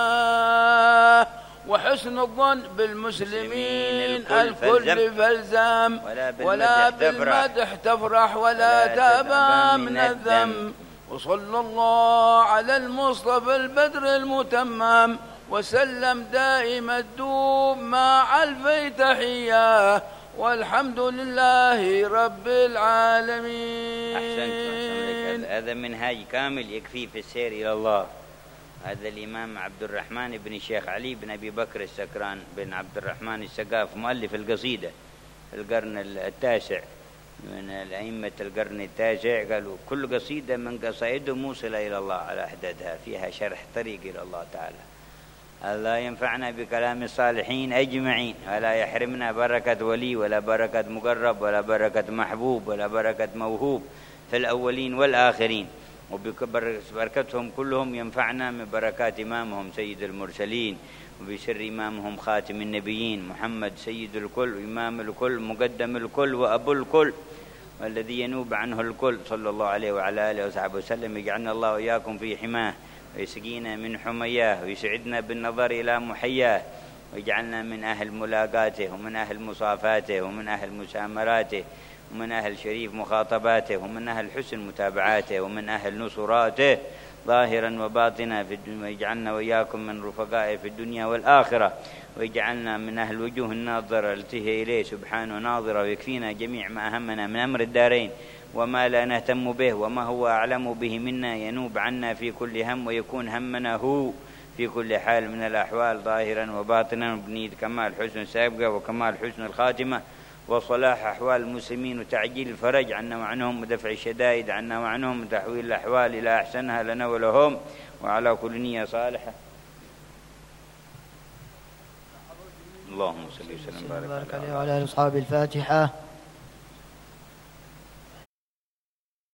وحسن الظن بالمسلمين الكل فالزام ولا بالمدح تفرح ولا تأبى من الذم وصلى الله على المصطفى البدر المتمم وسلم دائم الدوم مع ألفي تحية والحمد لله رب العالمين. أحسنت. هذا منهاج كامل يكفي في السير إلى الله. هذا الإمام عبد الرحمن بن الشيخ علي بن أبي بكر السكران بن عبد الرحمن السقاف مؤلف القصيدة في القرن التاسع من الأئمة القرن التاسع قالوا كل قصيدة من قصائده موصلة إلى الله على أحدادها فيها شرح طريق إلى الله تعالى. الله ينفعنا بكلام الصالحين أجمعين ولا يحرمنا بركة ولي ولا بركة مقرب ولا بركة محبوب ولا بركة موهوب في الأولين والآخرين وببركتهم كلهم ينفعنا من بركات إمامهم سيد المرسلين وبسر إمامهم خاتم النبيين محمد سيد الكل وإمام الكل مقدم الكل وأبو الكل والذي ينوب عنه الكل صلى الله عليه وعلى آله وصحبه وسلم. يجعلنا الله وإياكم في حماه ويسقينا من حمياه ويسعدنا بالنظر إلى محياه ويجعلنا من أهل ملاقاته ومن أهل مصافاته ومن أهل مسامراته ومن أهل شريف مخاطباته ومن أهل حسن متابعاته ومن أهل نصراته ظاهرا وباطنا في الدنيا ويجعلنا وإياكم من رفقائه في الدنيا والآخرة ويجعلنا من أهل الوجوه الناظرة التي هي إليه سبحانه ناظرة، ويكفينا جميع ما أهمنا من أمر الدارين وما لا نهتم به، وما هو أعلم به منا ينوب عنا في كل هم، ويكون همنا هو في كل حال من الأحوال ظاهرا وباطنا، بنية كمال حسن السابقة وكمال حسن الخاتمة وصلاح أحوال المسلمين وتعجيل الفرج عنا وعنهم ودفع الشدائد عنا وعنهم وتحويل الأحوال إلى أحسنها لنا ولهم، وعلى كل نية صالحة. اللهم صل وسلم وبارك عليه وعلى آله وأصحابه. الفاتحة.